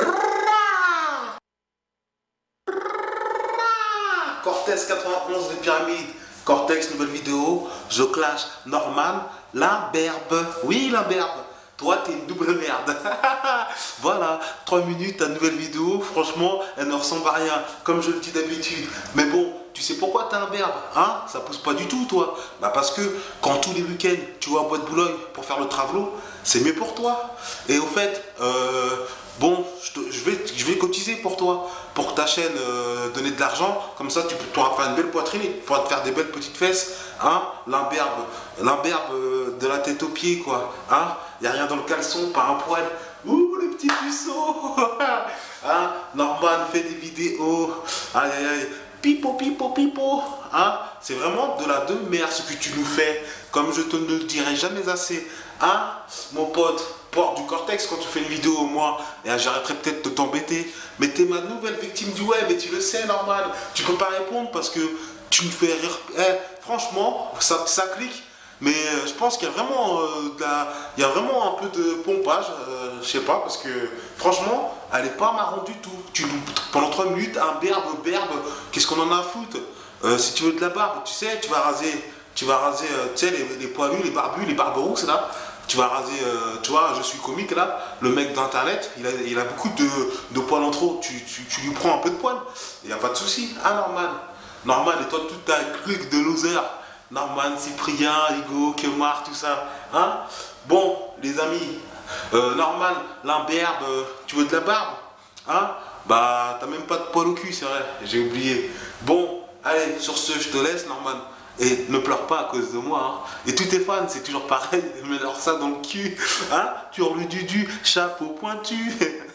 Cortex 91 des pyramides. Cortex, nouvelle vidéo. Je clash Norman, l'imberbe. Oui, l'imberbe. Toi, t'es une double merde. Voilà, 3 minutes, ta nouvelle vidéo. Franchement, elle ne ressemble à rien, comme je le dis d'habitude. Mais bon, tu sais pourquoi t'es un berbe, hein? Ça pousse pas du tout, toi. Bah parce que quand tous les week-ends, tu vas à Bois de Boulogne pour faire le travelo, c'est mieux pour toi. Et au fait, bon, je vais cotiser pour toi, pour que ta chaîne donner de l'argent. Comme ça, tu pourras faire une belle poitrine et tu pourras te faire des belles petites fesses. Hein? L'imberbe de la tête aux pieds, quoi. Hein? Y a rien dans le caleçon, pas un poil. Ouh, le petit puceau. Hein? Norman fait des vidéos. Aïe, aïe, aïe. Pipo, pipo, pipo. Hein? C'est vraiment de la merde ce que tu nous fais. Comme je te ne le dirai jamais assez. Hein? Mon pote, porte du Cortex quand tu fais une vidéo au moins. Et j'arrêterai peut-être de t'embêter. Mais t'es ma nouvelle victime du web et tu le sais, Norman. Tu peux pas répondre parce que tu me fais rire. Franchement, ça clique. Mais je pense qu'il y a vraiment il y a vraiment un peu de pompage, je sais pas, parce que franchement, elle est pas marrante du tout. Pendant 3 minutes, un berbe, qu'est-ce qu'on en a à foutre? Si tu veux de la barbe, tu sais, tu vas raser, tu sais, les poilus, les barbus, les barbes rousses là. Tu vas raser, tu vois, je suis comique là, le mec d'internet, il a beaucoup de poils en trop, tu lui prends un peu de poils, il n'y a pas de souci, hein Norman, et toi toute ta clique de loser. Norman, Cyprien, Hugo, Kemar, tout ça. Hein? Bon, les amis, Norman, l'imberbe, tu veux de la barbe? Hein? Bah, t'as même pas de poil au cul, c'est vrai, j'ai oublié. Bon, allez, sur ce, je te laisse, Norman. Et ne pleure pas à cause de moi. Hein? Et tous tes fans, c'est toujours pareil, mets-leur ça dans le cul. Hein? Tu hurles du chapeau pointu.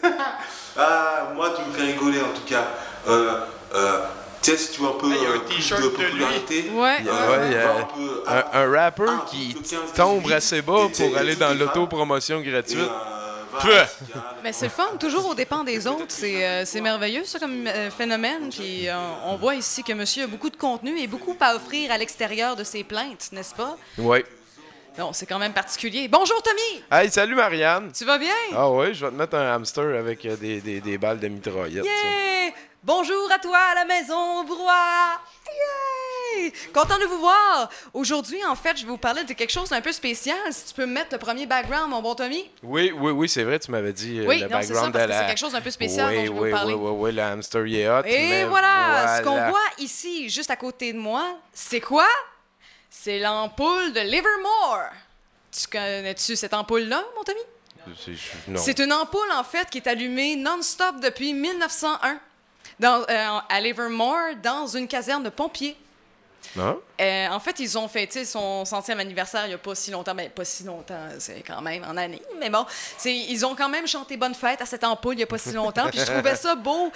Ah, moi, tu me fais rigoler en tout cas. Tu sais, si tu veux un peu de popularité, un rappeur qui tombe assez bas pour aller dans l'autopromotion gratuite. Mais c'est le fun, toujours aux dépens des autres. C'est merveilleux, ça, comme phénomène. Puis on voit ici que monsieur a beaucoup de contenu et beaucoup à offrir à l'extérieur de ses plaintes, n'est-ce pas? Oui. Non, c'est quand même particulier. Bonjour, Tommy! Hey, salut Marianne! Tu vas bien? Ah oui, je vais te mettre un hamster avec des balles de mitraillette. Yeah! Bonjour à toi à la maison, au brouhaha! Yeah! Content de vous voir! Aujourd'hui, en fait, je vais vous parler de quelque chose d'un peu spécial. Si tu peux me mettre le premier background, mon bon Tommy? Oui, c'est vrai, tu m'avais dit oui, le non, c'est ça, background parce de que la... c'est quelque chose d'un peu spécial dont je vais vous parler. Oui, le hamster, il est hot. Et voilà! Ce qu'on voit ici, juste à côté de moi, c'est quoi? C'est l'ampoule de Livermore. Tu connais-tu cette ampoule-là, mon Tommy? Non. C'est une ampoule, en fait, qui est allumée non-stop depuis 1901 à Livermore, dans une caserne de pompiers. Non? En fait, ils ont fêté son 100e anniversaire il n'y a pas si longtemps. Ben, pas si longtemps, c'est quand même en année. Mais bon, ils ont quand même chanté Bonne fête à cette ampoule il n'y a pas si longtemps. Puis je trouvais ça beau.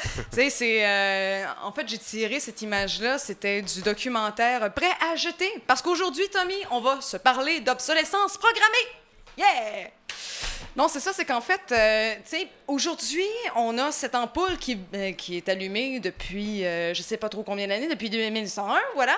En fait, j'ai tiré cette image-là. C'était du documentaire Prêt à jeter. Parce qu'aujourd'hui, Tommy, on va se parler d'obsolescence programmée. Yeah! Non, c'est ça, c'est qu'en fait, aujourd'hui, on a cette ampoule qui est allumée depuis, je sais pas trop combien d'années, depuis 1901, voilà.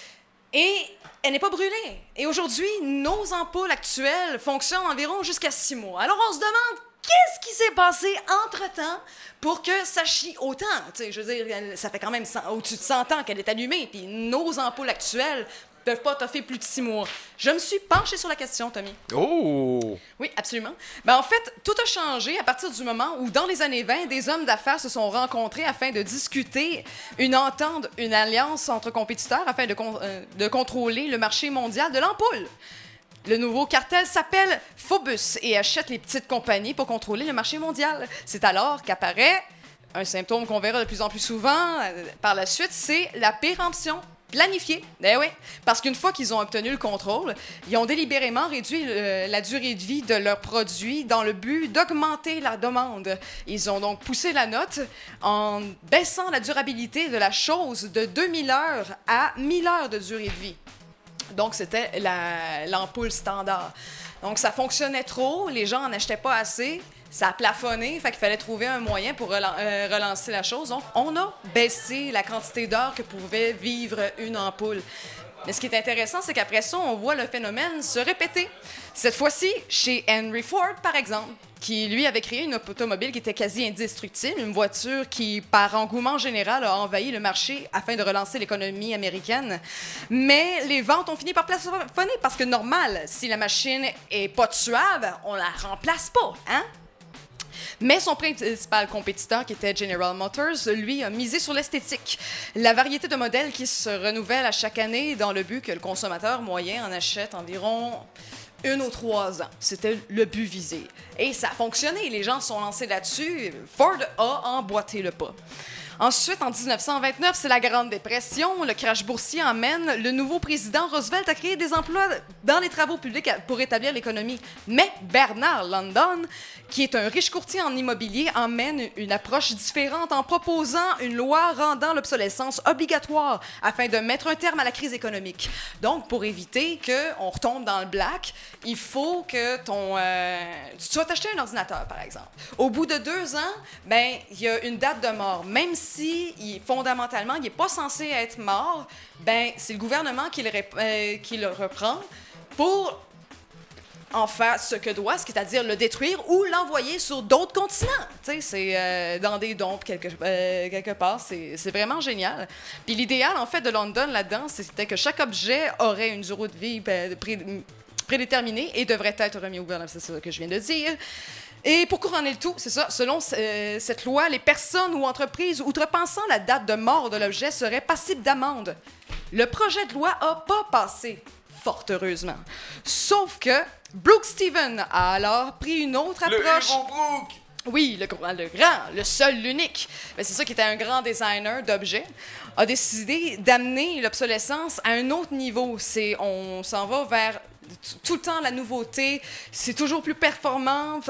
Et elle n'est pas brûlée. Et aujourd'hui, nos ampoules actuelles fonctionnent environ jusqu'à 6 mois. Alors, on se demande, qu'est-ce qui s'est passé entre-temps pour que ça chie autant? Je veux dire, ça fait quand même au-dessus de 100 ans qu'elle est allumée, puis nos ampoules actuelles ne peuvent pas toffer plus de 6 mois. Je me suis penchée sur la question, Tommy. Oh! Oui, absolument. En fait, tout a changé à partir du moment où, dans les années 20, des hommes d'affaires se sont rencontrés afin de discuter une entente, une alliance entre compétiteurs afin de contrôler le marché mondial de l'ampoule. Le nouveau cartel s'appelle Phobus et achète les petites compagnies pour contrôler le marché mondial. C'est alors qu'apparaît un symptôme qu'on verra de plus en plus souvent par la suite, c'est la péremption. Planifié. Eh oui, parce qu'une fois qu'ils ont obtenu le contrôle, ils ont délibérément réduit la durée de vie de leurs produits dans le but d'augmenter la demande. Ils ont donc poussé la note en baissant la durabilité de la chose de 2000 heures à 1000 heures de durée de vie. Donc, c'était l'ampoule standard. Donc, ça fonctionnait trop, les gens n'en achetaient pas assez. Ça a plafonné, fait qu'il fallait trouver un moyen pour relancer la chose. Donc, on a baissé la quantité d'heures que pouvait vivre une ampoule. Mais ce qui est intéressant, c'est qu'après ça, on voit le phénomène se répéter. Cette fois-ci, chez Henry Ford, par exemple, qui, lui, avait créé une automobile qui était quasi indestructible, une voiture qui, par engouement général, a envahi le marché afin de relancer l'économie américaine. Mais les ventes ont fini par plafonner parce que, normal, si la machine est pas tuable, on la remplace pas, hein? Mais son principal compétiteur, qui était General Motors, lui, a misé sur l'esthétique. La variété de modèles qui se renouvelle à chaque année dans le but que le consommateur moyen en achète environ 1 ou 3 ans. C'était le but visé. Et ça a fonctionné. Les gens se sont lancés là-dessus. Ford a emboîté le pas. Ensuite, en 1929, c'est la Grande Dépression. Le crash boursier emmène le nouveau président Roosevelt à créer des emplois dans les travaux publics pour rétablir l'économie. Mais Bernard London, qui est un riche courtier en immobilier, emmène une approche différente en proposant une loi rendant l'obsolescence obligatoire afin de mettre un terme à la crise économique. Donc, pour éviter qu'on retombe dans le black, il faut que tu vas t'acheter un ordinateur, par exemple. Au bout de 2 ans, il y a une date de mort. Même si, fondamentalement, il n'est pas censé être mort, c'est le gouvernement qui le reprend pour en faire ce que doit, c'est-à-dire le détruire ou l'envoyer sur d'autres continents. C'est dans des dompes quelque part. C'est vraiment génial. Puis l'idéal, en fait, de London là-dedans, c'était que chaque objet aurait une durée de vie prédéterminée et devrait être remis au gouvernement. C'est ça que je viens de dire. Et pour couronner le tout, c'est ça, selon cette loi, les personnes ou entreprises outrepensant la date de mort de l'objet seraient passibles d'amende. Le projet de loi n'a pas passé, fort heureusement. Sauf que Brooke Stevens a alors pris une autre approche. Le héros Brooke! Oui, le grand, le seul, l'unique. C'est ça qui était un grand designer d'objets. A décidé d'amener l'obsolescence à un autre niveau. On s'en va vers tout le temps la nouveauté. C'est toujours plus performant.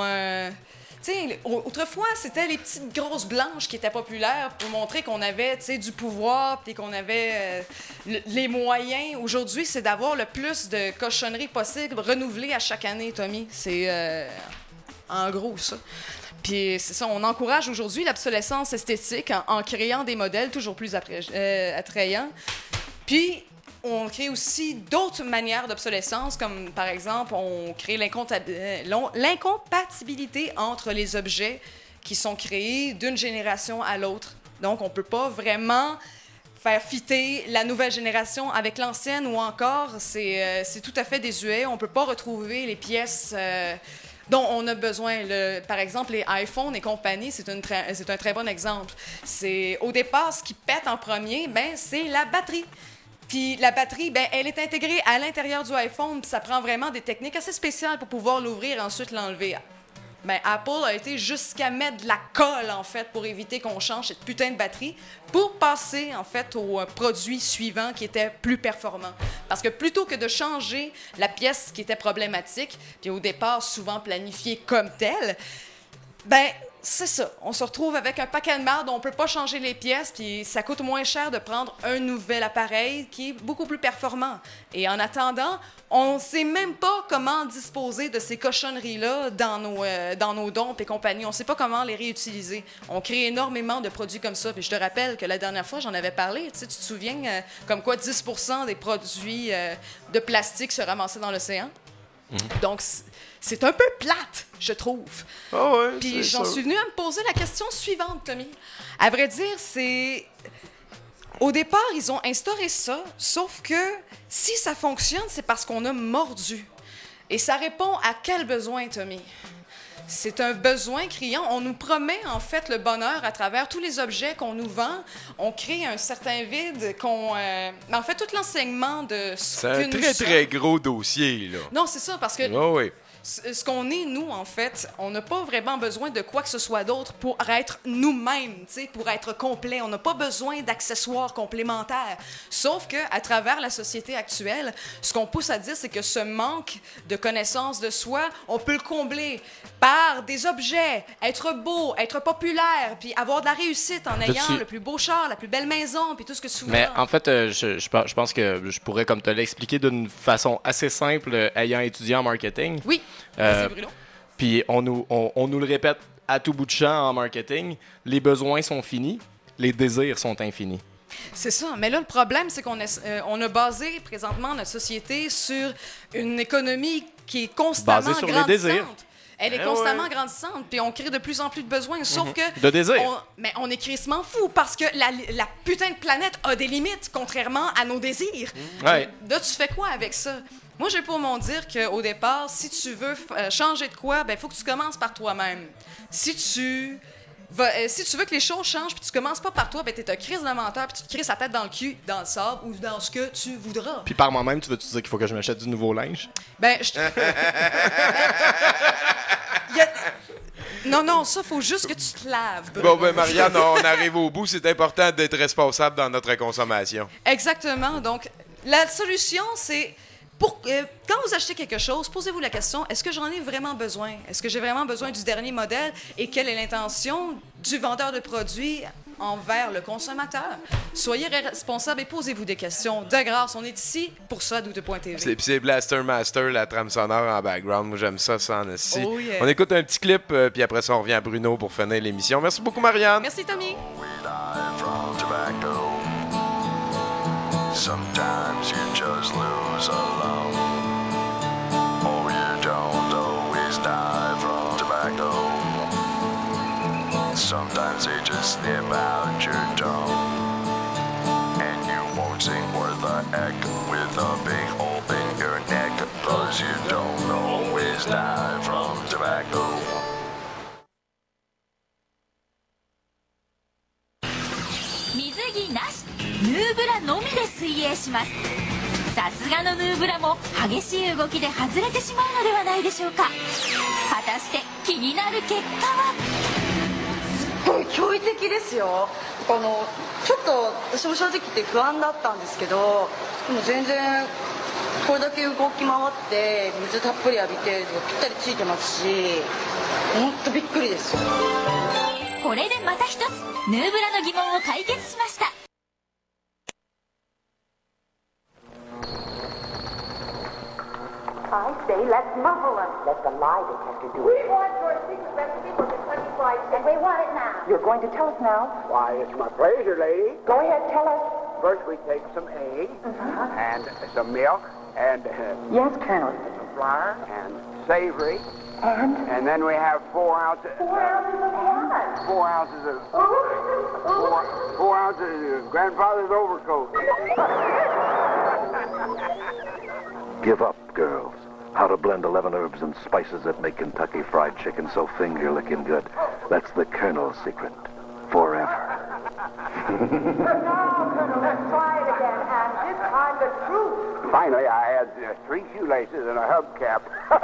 Autrefois, c'était les petites grosses blanches qui étaient populaires pour montrer qu'on avait du pouvoir et qu'on avait les moyens. Aujourd'hui, c'est d'avoir le plus de cochonneries possible renouvelées à chaque année, Tommy. C'est en gros ça. Puis c'est ça, on encourage aujourd'hui l'obsolescence esthétique en créant des modèles toujours plus attrayants. Puis on crée aussi d'autres manières d'obsolescence, comme par exemple, on crée l'incompatibilité entre les objets qui sont créés d'une génération à l'autre. Donc, on ne peut pas vraiment faire fitter la nouvelle génération avec l'ancienne, ou encore, c'est tout à fait désuet. On ne peut pas retrouver les pièces dont on a besoin. Par exemple, les iPhones et compagnie, c'est un très bon exemple. Au départ, ce qui pète en premier, c'est la batterie. Puis la batterie, elle est intégrée à l'intérieur du iPhone, puis ça prend vraiment des techniques assez spéciales pour pouvoir l'ouvrir et ensuite l'enlever. Apple a été jusqu'à mettre de la colle, en fait, pour éviter qu'on change cette putain de batterie, pour passer, en fait, au produit suivant qui était plus performant. Parce que plutôt que de changer la pièce qui était problématique, puis au départ souvent planifiée comme telle, c'est ça. On se retrouve avec un paquet de merde, on peut pas changer les pièces, puis ça coûte moins cher de prendre un nouvel appareil qui est beaucoup plus performant. Et en attendant, on sait même pas comment disposer de ces cochonneries-là dans nos dompes et compagnie. On sait pas comment les réutiliser. On crée énormément de produits comme ça. Puis je te rappelle que la dernière fois, j'en avais parlé. Tu te souviens, comme quoi 10% des produits de plastique se ramassaient dans l'océan? Donc, c'est un peu plate, je trouve. Oh ouais, puis j'en suis venue à me poser la question suivante, Tommy. À vrai dire, au départ, ils ont instauré ça, sauf que si ça fonctionne, c'est parce qu'on a mordu. Et ça répond à quel besoin, Tommy? C'est un besoin criant. On nous promet, en fait, le bonheur à travers tous les objets qu'on nous vend. On crée un certain vide en fait, tout l'enseignement de ce c'est que un nous très, sommes. très gros dossier, là. Non, c'est ça, parce que Oui. ce qu'on est, nous, en fait, on n'a pas vraiment besoin de quoi que ce soit d'autre pour être nous-mêmes, pour être complet. On n'a pas besoin d'accessoires complémentaires. Sauf qu'à travers la société actuelle, ce qu'on pousse à dire, c'est que ce manque de connaissance de soi, on peut le combler par des objets, être beau, être populaire, puis avoir de la réussite en ayant le plus beau char, la plus belle maison, puis tout ce que tu veux. Mais en fait, je pense que je pourrais, comme te l'expliquer d'une façon assez simple, ayant étudié en marketing. Oui. C'est Bruno. Puis on nous le répète à tout bout de champ en marketing, les besoins sont finis, les désirs sont infinis. C'est ça. Mais là, le problème, c'est qu'on a basé présentement notre société sur une économie qui est constamment basée sur grandissante. les désirs. Elle est constamment grandissante, puis on crée de plus en plus de besoins. Sauf que... De désirs. Mais on est crissement fou, parce que la putain de planète a des limites, contrairement à nos désirs. Ouais. Là, tu fais quoi avec ça? Moi, j'ai pour mon dire qu'au départ, si tu veux changer de quoi, il faut que tu commences par toi-même. Si tu veux que les choses changent, puis tu commences pas par toi, t'es un crise de menteur, puis tu te crises la tête dans le cul, dans le sable, ou dans ce que tu voudras. Puis par moi-même, tu veux-tu dire qu'il faut que je m'achète du nouveau linge? Non, ça, faut juste que tu te laves. Bon, Marianne, on arrive au bout. C'est important d'être responsable dans notre consommation. Exactement. Donc, la solution, c'est... quand vous achetez quelque chose, posez-vous la question, est-ce que j'en ai vraiment besoin? Est-ce que j'ai vraiment besoin du dernier modèle? Et quelle est l'intention du vendeur de produits envers le consommateur? Soyez responsable et posez-vous des questions. De grâce, on est ici pour ça, doute.tv. C'est Blaster Master, la trame sonore en background. Moi, j'aime ça en esti. Oh yeah. On écoute un petit clip, puis après ça, on revient à Bruno pour finir l'émission. Merci beaucoup, Marianne. Merci, Tommy. Sometimes you just lose alone. Oh, you don't always die from tobacco. Sometimes they just snip out your tongue. And you won't sing worth a heck with a big hole in your neck. Cause you don't always die from tobacco. Mizugi なし、ヌーブラのみで水泳します。さすがのヌーブラも激しい動きで外れてしまうのではないでしょうか。果たして気になる結果は。 すごい驚異的ですよ。ちょっと私も正直言って不安だったんですけど、でも全然これだけ動き回って水たっぷり浴びてぴったりついてますし、本当びっくりです。 これでまた一つヌーブラの疑問を解決しました。 I say, let's muzzle them. Let the lie detector do it. We want your secret recipe for the Kentucky Fried Steak. And we want it now. You're going to tell us now? Why, it's my pleasure, lady. Go ahead, tell us. First we take some eggs and some milk and Yes, Colonel. some flour and savory. And then we have 4 ounces. 4 ounces of what? 4 ounces of 4 ounces of grandfather's overcoat. Give up, girls. How to blend 11 herbs and spices that make Kentucky Fried Chicken so finger-licking good. That's the Colonel's secret. Forever. Now, Colonel, let's try it again, and this time the truth. Finally, I had 3 shoelaces and a hubcap.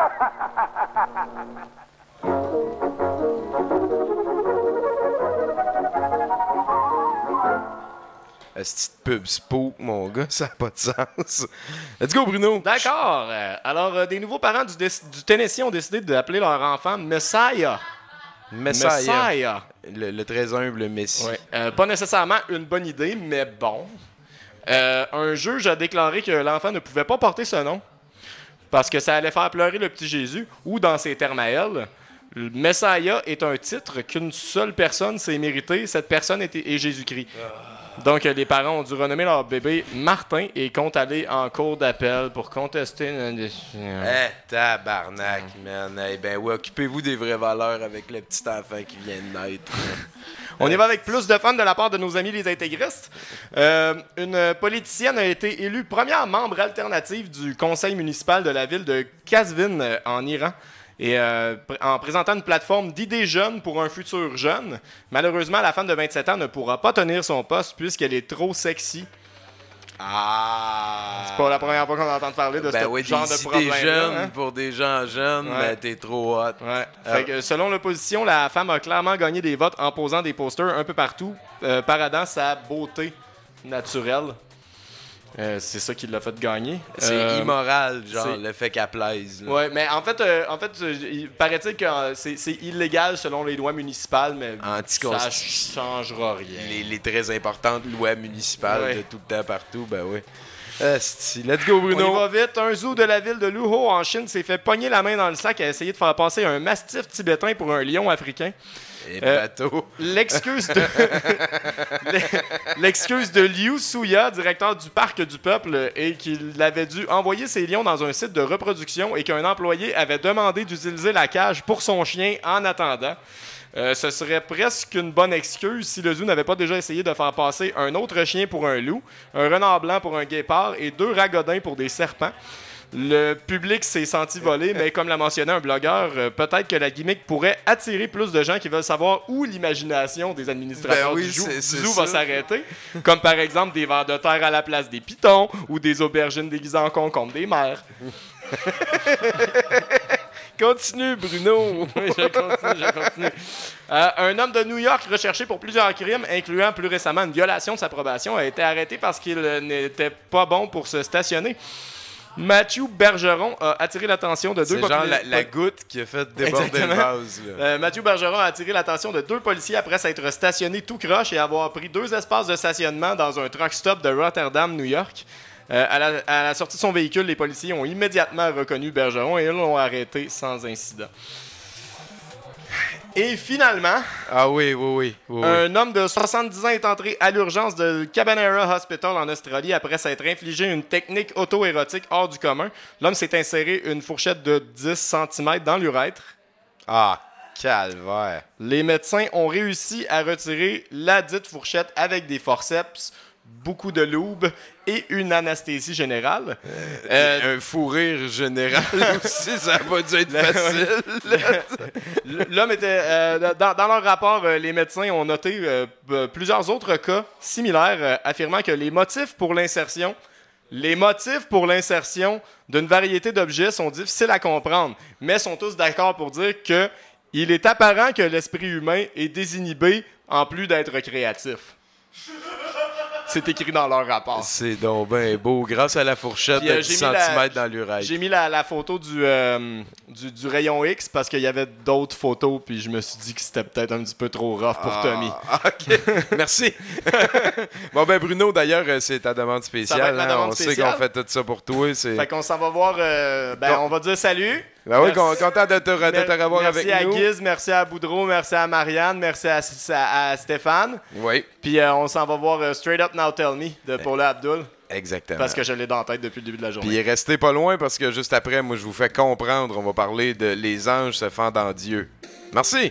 Est-ce que pub spook, mon gars? Ça n'a pas de sens. Let's go, Bruno! D'accord. Alors, des nouveaux parents du Tennessee ont décidé d'appeler leur enfant Messiah. Messiah. Le très humble Messie. Ouais. Pas nécessairement une bonne idée, mais bon. Un juge a déclaré que l'enfant ne pouvait pas porter ce nom parce que ça allait faire pleurer le petit Jésus, ou dans ses termes à elle, le Messiah est un titre qu'une seule personne s'est mérité. Cette personne est Jésus-Christ. Donc, les parents ont dû renommer leur bébé Martin et comptent aller en cour d'appel pour contester une décision. Tabarnak, man. Eh ben oui, occupez-vous des vraies valeurs avec le petit enfant qui vient de naître. On y va avec plus de fun de la part de nos amis les intégristes. Une politicienne a été élue première membre alternative du conseil municipal de la ville de Qazvin en Iran. Et en présentant une plateforme d'idées jeunes pour un futur jeune. Malheureusement, la femme de 27 ans ne pourra pas tenir son poste puisqu'elle est trop sexy. C'est pas la première fois qu'on entend parler de ce genre de problème. Des jeunes pour des gens jeunes, mais t'es trop hot. Fait que, selon l'opposition, la femme a clairement gagné des votes en posant des posters un peu partout, paradant sa beauté naturelle. C'est ça qui l'a fait gagner. C'est immoral, genre, le fait qu'elle plaise. Là. Ouais, mais en fait, il paraît-il que c'est illégal selon les lois municipales, mais ça changera rien. Les très importantes lois municipales de tout le temps partout, ben oui. Let's go, Bruno. On y va vite. Un zoo de la ville de Luo en Chine s'est fait pogner la main dans le sac à essayer de faire passer un mastif tibétain pour un lion africain. Et bateau. L'excuse de Liu Suya, directeur du parc du peuple, est qu'il avait dû envoyer ses lions dans un site de reproduction et qu'un employé avait demandé d'utiliser la cage pour son chien en attendant. Ce serait presque une bonne excuse si le zoo n'avait pas déjà essayé de faire passer un autre chien pour un loup, un renard blanc pour un guépard et 2 ragondins pour des serpents. Le public s'est senti voler, mais comme l'a mentionné un blogueur, peut-être que la gimmick pourrait attirer plus de gens qui veulent savoir où l'imagination des administrateurs du zoo va s'arrêter. Comme par exemple des vers de terre à la place des pitons ou des aubergines déguisées en concombre des mers. Continue, Bruno. Oui, je continue. Un homme de New York recherché pour plusieurs crimes, incluant plus récemment une violation de sa probation, a été arrêté parce qu'il n'était pas bon pour se stationner. Matthew Bergeron a attiré l'attention de 2 policiers. C'est genre la goutte qui a fait déborder le vase. Matthew Bergeron a attiré l'attention de 2 policiers après s'être stationné tout croche et avoir pris 2 espaces de stationnement dans un truck stop de Rotterdam, New York. À la sortie de son véhicule, les policiers ont immédiatement reconnu Bergeron et ils l'ont arrêté sans incident. Et finalement, un homme de 70 ans est entré à l'urgence de Cabanera Hospital en Australie après s'être infligé une technique auto-érotique hors du commun. L'homme s'est inséré une fourchette de 10 cm dans l'urètre. Calvaire. Les médecins ont réussi à retirer la dite fourchette avec des forceps, beaucoup de lube et une anesthésie générale. Un fou rire général aussi, ça va dû être facile. L'homme était... dans leur rapport, les médecins ont noté plusieurs autres cas similaires affirmant que les motifs pour l'insertion d'une variété d'objets sont difficiles à comprendre, mais sont tous d'accord pour dire que il est apparent que l'esprit humain est désinhibé en plus d'être créatif. C'est écrit dans leur rapport. C'est donc bien beau. Grâce à la fourchette de 10 cm dans l'urètre. J'ai mis la photo du rayon X parce qu'il y avait d'autres photos, puis je me suis dit que c'était peut-être un petit peu trop rough pour Tommy. OK. Merci. Bon, ben Bruno, d'ailleurs, c'est ta demande spéciale. Ça va être ma demande on spéciale. sait qu'on fait tout ça pour toi. Fait qu'on s'en va voir... on va dire salut. Ben oui, content de te revoir avec nous. Merci à Guiz, merci à Boudreau, merci à Marianne, merci à Stéphane. Oui. Puis on s'en va voir Straight Up Now Tell Me de Paula Abdul. Exactement. Parce que je l'ai dans la tête depuis le début de la journée. Puis restez pas loin parce que juste après, moi, je vous fais comprendre. On va parler de Les anges se fendent en Dieu. Merci.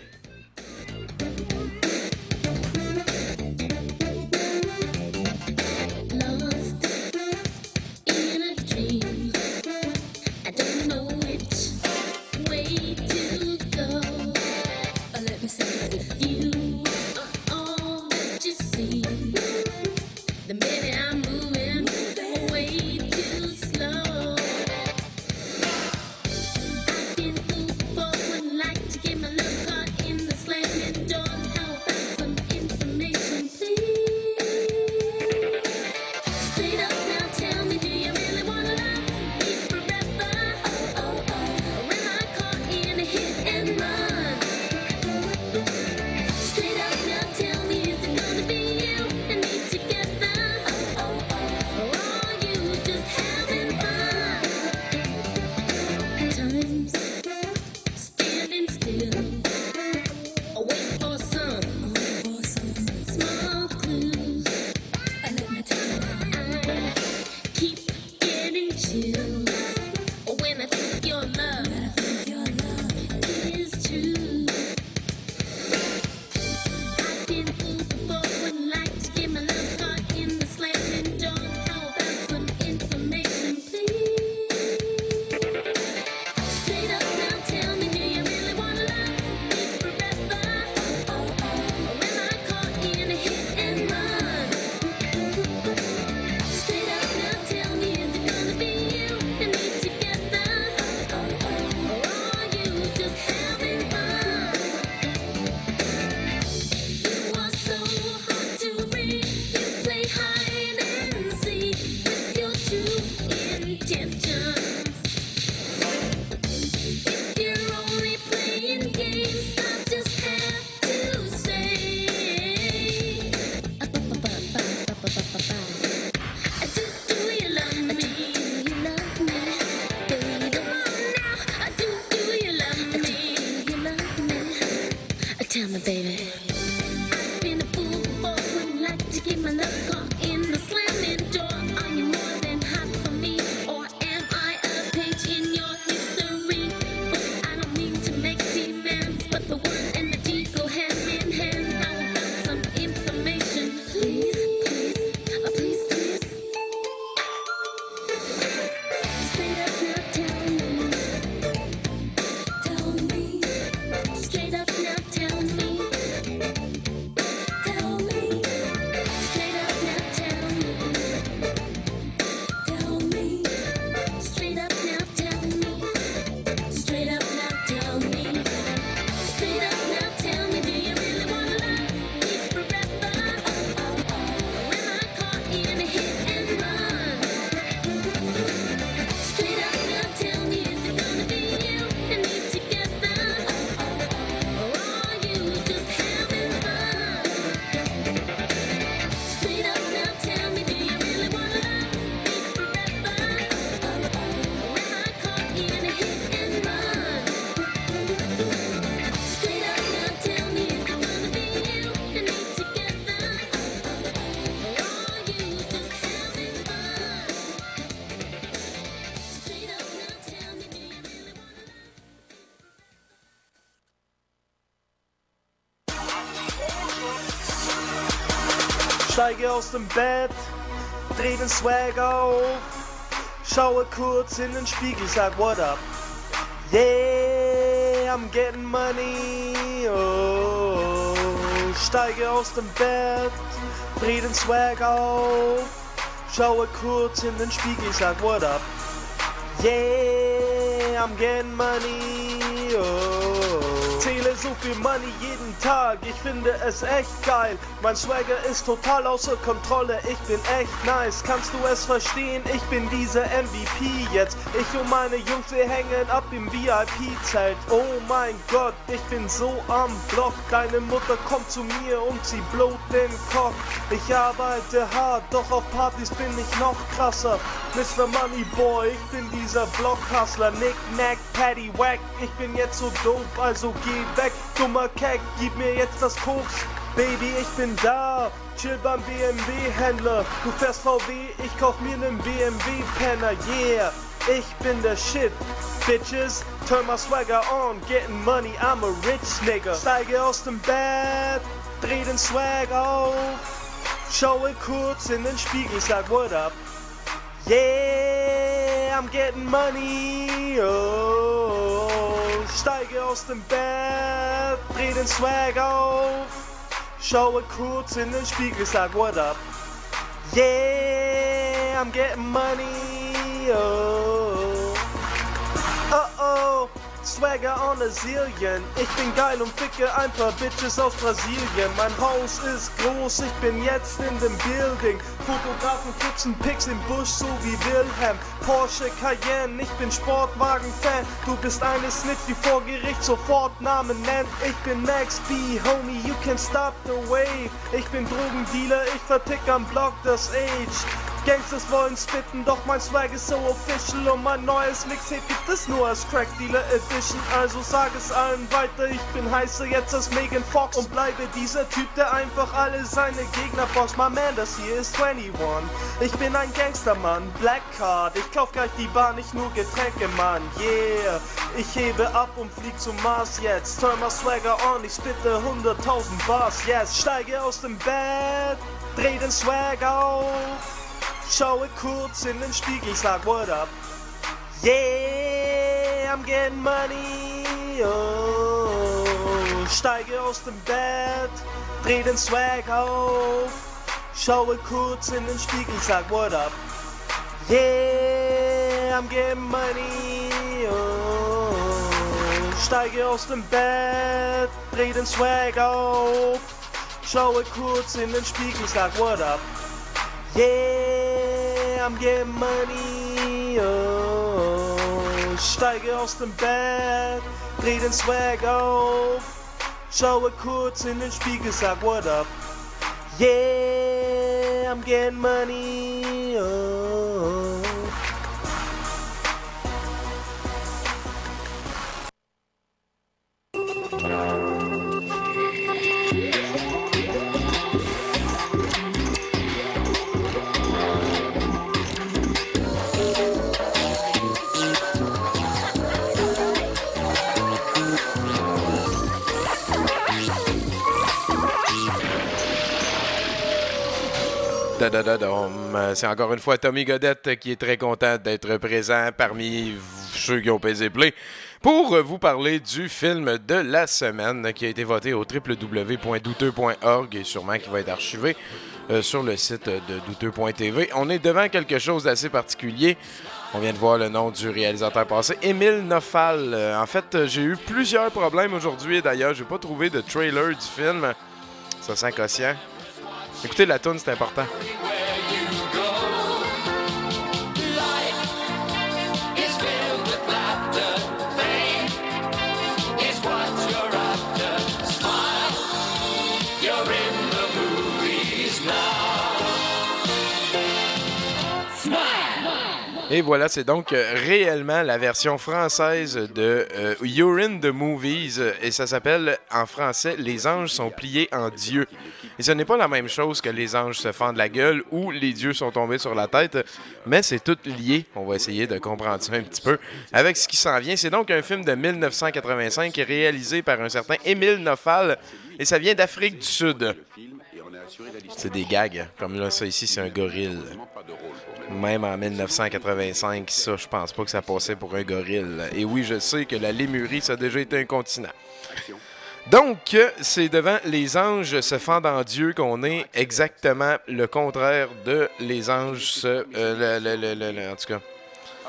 Steige aus dem Bett, dreh den Swag auf, schaue kurz in den Spiegel, sag what up. Yeah, I'm getting money. Oh, steige aus dem Bett, dreh den Swag auf, schaue kurz in den Spiegel, sag what up. Yeah, I'm getting money. Oh, zähle so viel Money jeden Tag, ich finde es echt geil. Mein Swagger ist total außer Kontrolle, ich bin echt nice. Kannst du es verstehen? Ich bin dieser MVP jetzt. Ich und meine Jungs, wir hängen ab im VIP-Zelt. Oh mein Gott, ich bin so am Block. Deine Mutter kommt zu mir und sie blowt den Cock. Ich arbeite hart, doch auf Partys bin ich noch krasser. Mr. Moneyboy, ich bin dieser Blockhustler. Nick, Nack, Paddy, Wack, ich bin jetzt so dope, also geh weg. Dummer Keck, gib mir jetzt das Koks. Baby, ich bin da, chill beim BMW-Händler. Du fährst VW, ich kauf mir nen BMW-Penner, yeah. Ich bin der Shit, Bitches. Turn my swagger on, getting money, I'm a rich nigga. Steige aus dem Bett, dreh den Swag auf. Schaue kurz in den Spiegel, sag what up. Yeah, I'm getting money, oh. Steige aus dem Bett, dreh den Swag auf. Schaue kurz in den Spiegel, sag what up. Yeah, I'm getting money, oh. Oh oh, Swagger on a Zillion. Ich bin geil und ficke ein paar Bitches aus Brasilien. Mein Haus ist groß, ich bin jetzt in dem Building. Fotografen putzen Pics im Busch, so wie Wilhelm. Porsche Cayenne, ich bin Sportwagen-Fan. Du bist eine Snitch, die vor Gericht sofort Namen nennt. Ich bin Max B, homie, you can stop the wave. Ich bin Drogendealer, ich vertick am Block das Age. Gangsters wollen spitten, doch mein Swag ist so official. Und mein neues Mixtape gibt es nur als Crack Dealer Edition. Also sag es allen weiter, ich bin heißer jetzt als Megan Fox. Und bleibe dieser Typ, der einfach alle seine Gegner boxt. My man, das hier ist 21. Ich bin ein Gangstermann, Black Card. Ich kauf gleich die Bar, nicht nur Getränke, Mann, yeah. Ich hebe ab und flieg zum Mars jetzt. Turn my swagger on, ich spitte 100.000 Bars, yes. Steige aus dem Bett, dreh den Swag auf. Schaue kurz in den Spiegel, sag what up. Yeah, I'm getting money, oh. Steige aus dem Bett, dreh den Swag auf. Schaue kurz in den Spiegel, sag what up. Yeah, I'm getting money, oh. Steige aus dem Bett, dreh den Swag auf. Schaue kurz in den Spiegel, sag what up. Yeah, I'm getting money, oh. Steige aus dem Bett, dreh den Swag auf. Schaue kurz in den Spiegel, sag what up. Yeah, I'm getting money, oh. C'est encore une fois Tommy Godette qui est très content d'être présent parmi ceux qui ont pesé play pour vous parler du film de la semaine qui a été voté au www.douteux.org et sûrement qui va être archivé sur le site de douteux.tv. On est devant quelque chose d'assez particulier. On vient de voir le nom du réalisateur passé, Émile Nofal. En fait, j'ai eu plusieurs problèmes aujourd'hui. D'ailleurs, j'ai pas trouvé de trailer du film. Ça sent conscient. Écoutez la toune, c'est important. Et voilà, c'est donc réellement la version française de You're in the Movies et ça s'appelle en français « Les anges sont pliés en Dieu ». Et ce n'est pas la même chose que les anges se fendent la gueule ou les dieux sont tombés sur la tête, mais c'est tout lié. On va essayer de comprendre ça un petit peu avec ce qui s'en vient. C'est donc un film de 1985 réalisé par un certain Émile Nofal et ça vient d'Afrique du Sud. C'est des gags, comme là, ça ici, c'est un gorille. Même en 1985, ça, je pense pas que ça passait pour un gorille. Et oui, je sais que la lémurie, ça a déjà été un continent. Donc, c'est devant les anges se fendent en Dieu qu'on est exactement le contraire de les anges se... en tout cas,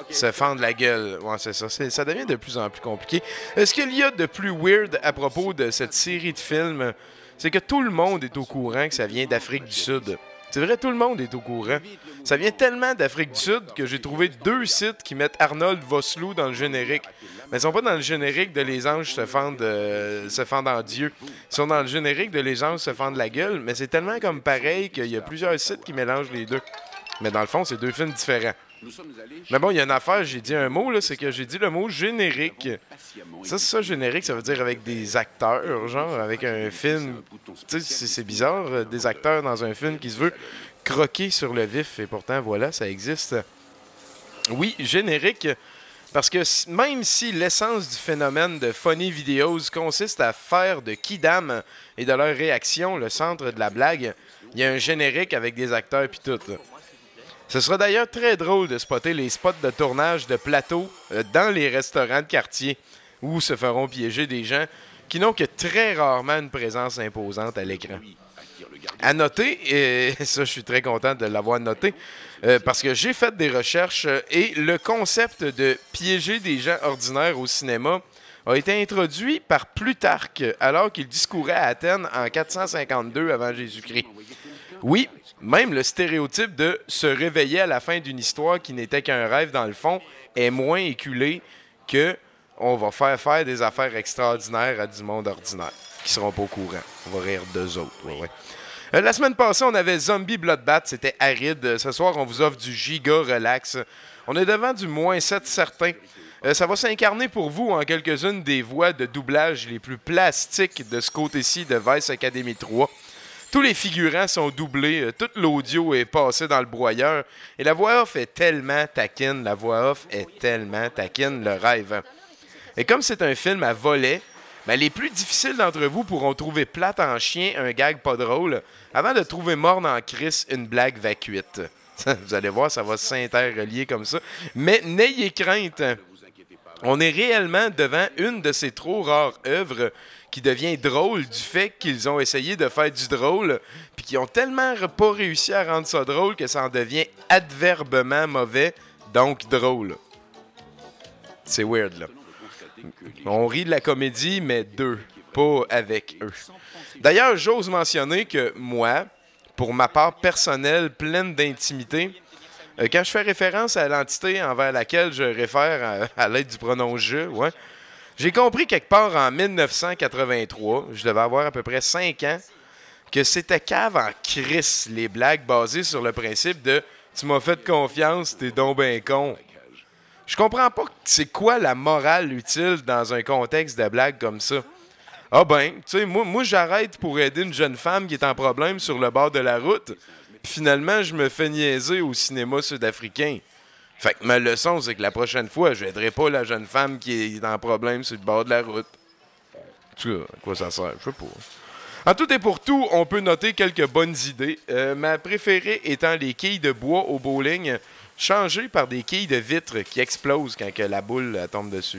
se fendre la gueule. Ouais, c'est ça. Ça devient de plus en plus compliqué. Ce qu'il y a de plus weird à propos de cette série de films, c'est que tout le monde est au courant que ça vient d'Afrique du Sud. C'est vrai, tout le monde est au courant. Ça vient tellement d'Afrique du Sud que j'ai trouvé 2 sites qui mettent Arnold Vosloo dans le générique. Mais ils sont pas dans le générique de Les Anges se fendent en Dieu. Ils sont dans le générique de Les Anges se fendent la gueule, mais c'est tellement comme pareil qu'il y a plusieurs sites qui mélangent les deux. Mais dans le fond, c'est 2 films différents. Mais bon, il y a une affaire, j'ai dit un mot, là, c'est que j'ai dit le mot générique. Ça, générique, ça veut dire avec des acteurs, genre, avec un film. Tu sais, c'est bizarre, des acteurs dans un film qui se veut croquer sur le vif, et pourtant, voilà, ça existe. Oui, générique, parce que même si l'essence du phénomène de funny videos consiste à faire de Kidam et de leur réaction le centre de la blague, il y a un générique avec des acteurs pis tout, là. Ce sera d'ailleurs très drôle de spotter les spots de tournage de plateau dans les restaurants de quartier où se feront piéger des gens qui n'ont que très rarement une présence imposante à l'écran. À noter, et ça je suis très content de l'avoir noté, parce que j'ai fait des recherches et le concept de piéger des gens ordinaires au cinéma a été introduit par Plutarque alors qu'il discourait à Athènes en 452 avant Jésus-Christ. Oui, même le stéréotype de se réveiller à la fin d'une histoire qui n'était qu'un rêve dans le fond est moins éculé que on va faire des affaires extraordinaires à du monde ordinaire qui seront pas au courant. On va rire d'eux autres. Ouais. La semaine passée, on avait Zombie Bloodbath, c'était aride. Ce soir, on vous offre du giga relax. On est devant du -7 certain. Ça va s'incarner pour vous en quelques-unes des voix de doublage les plus plastiques de ce côté-ci de Vice Academy 3. Tous les figurants sont doublés, tout l'audio est passé dans le broyeur, et la voix off est tellement taquine, le rêve. Et comme c'est un film à volet, ben les plus difficiles d'entre vous pourront trouver plate en chien un gag pas drôle, avant de trouver morne en crisse une blague vacuite. Vous allez voir, ça va s'interrelier comme ça. Mais n'ayez crainte, on est réellement devant une de ces trop rares œuvres qui devient drôle du fait qu'ils ont essayé de faire du drôle, puis qu'ils ont tellement pas réussi à rendre ça drôle que ça en devient adverbement mauvais, donc drôle. C'est weird, là. On rit de la comédie, mais d'eux, pas avec eux. D'ailleurs, j'ose mentionner que moi, pour ma part personnelle pleine d'intimité, quand je fais référence à l'entité envers laquelle je réfère à l'aide du pronom « je », ouais, j'ai compris quelque part en 1983, je devais avoir à peu près 5 ans, que c'était cave en crisse les blagues basées sur le principe de « tu m'as fait confiance, t'es donc ben con ». Je comprends pas c'est quoi la morale utile dans un contexte de blague comme ça. Ah ben, tu sais, moi j'arrête pour aider une jeune femme qui est en problème sur le bord de la route, puis finalement je me fais niaiser au cinéma sud-africain. Fait que ma leçon, c'est que la prochaine fois, je n'aiderai pas la jeune femme qui est en problème sur le bord de la route. En tout cas, à quoi ça sert? Je sais pas. En tout et pour tout, on peut noter quelques bonnes idées. Ma préférée étant les quilles de bois au bowling, changées par des quilles de vitre qui explosent quand que la boule tombe dessus.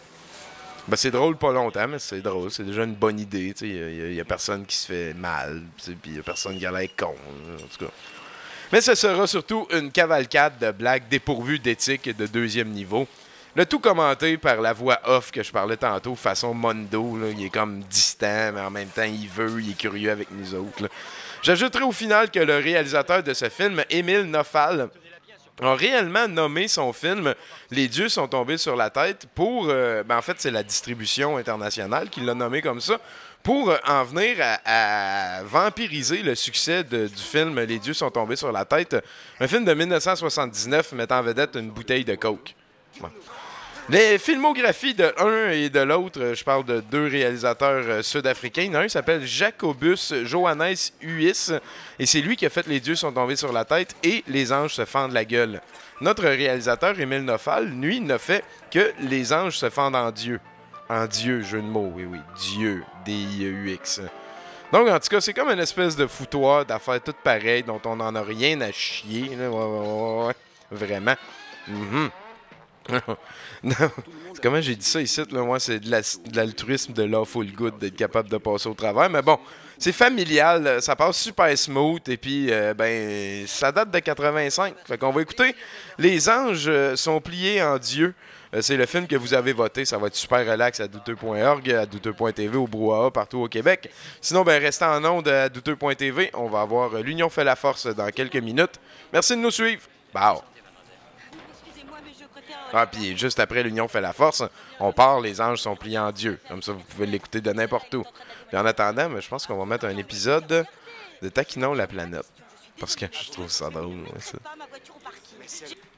Ben, c'est drôle pas longtemps, mais c'est drôle. C'est déjà une bonne idée. Il y a personne qui se fait mal, puis il y a personne qui a l'air con. En tout cas. Mais ce sera surtout une cavalcade de blagues dépourvues d'éthique de 2e niveau. Le tout commenté par la voix off que je parlais tantôt, façon Mondo. Là. Il est comme distant, mais en même temps, il est curieux avec nous autres. Là. J'ajouterai au final que le réalisateur de ce film, Émile Nofal, a réellement nommé son film « Les dieux sont tombés sur la tête » pour... en fait, c'est la distribution internationale qui l'a nommé comme ça, pour en venir à vampiriser le succès du film « Les dieux sont tombés sur la tête », un film de 1979 mettant en vedette une bouteille de coke. Bon. Les filmographies de l'un et de l'autre, je parle de 2 réalisateurs sud-africains. Un s'appelle Jacobus Johannes Huys, et c'est lui qui a fait « Les dieux sont tombés sur la tête » et « Les anges se fendent la gueule ». Notre réalisateur, Émile Nofal, lui, n'a fait que « Les anges se fendent en Dieu ». En Dieu, jeu de mots, oui, Dieu, D-I-E-U-X. Donc, en tout cas, c'est comme une espèce de foutoir d'affaires toutes pareilles dont on n'en a rien à chier. Là. Ouais. Vraiment. Non, comment j'ai dit ça ici, là? Moi, c'est de l'altruisme de l'awful good d'être capable de passer au travers. Mais bon, c'est familial, ça passe super smooth et puis, ben, ça date de 85. Fait qu'on va écouter Les anges sont pliés en Dieu. C'est le film que vous avez voté. Ça va être super relax à douteux.org, à douteux.tv, au brouhaha, partout au Québec. Sinon, ben, restez en ondes à douteux.tv. On va avoir L'Union fait la force dans quelques minutes. Merci de nous suivre. Bye. Ah, puis juste après L'Union fait la force, on part, Les anges sont pliés en Dieu. Comme ça, vous pouvez l'écouter de n'importe où. Puis en attendant, je pense qu'on va mettre un épisode de Taquinons la planète. Parce que je trouve ça drôle, ça.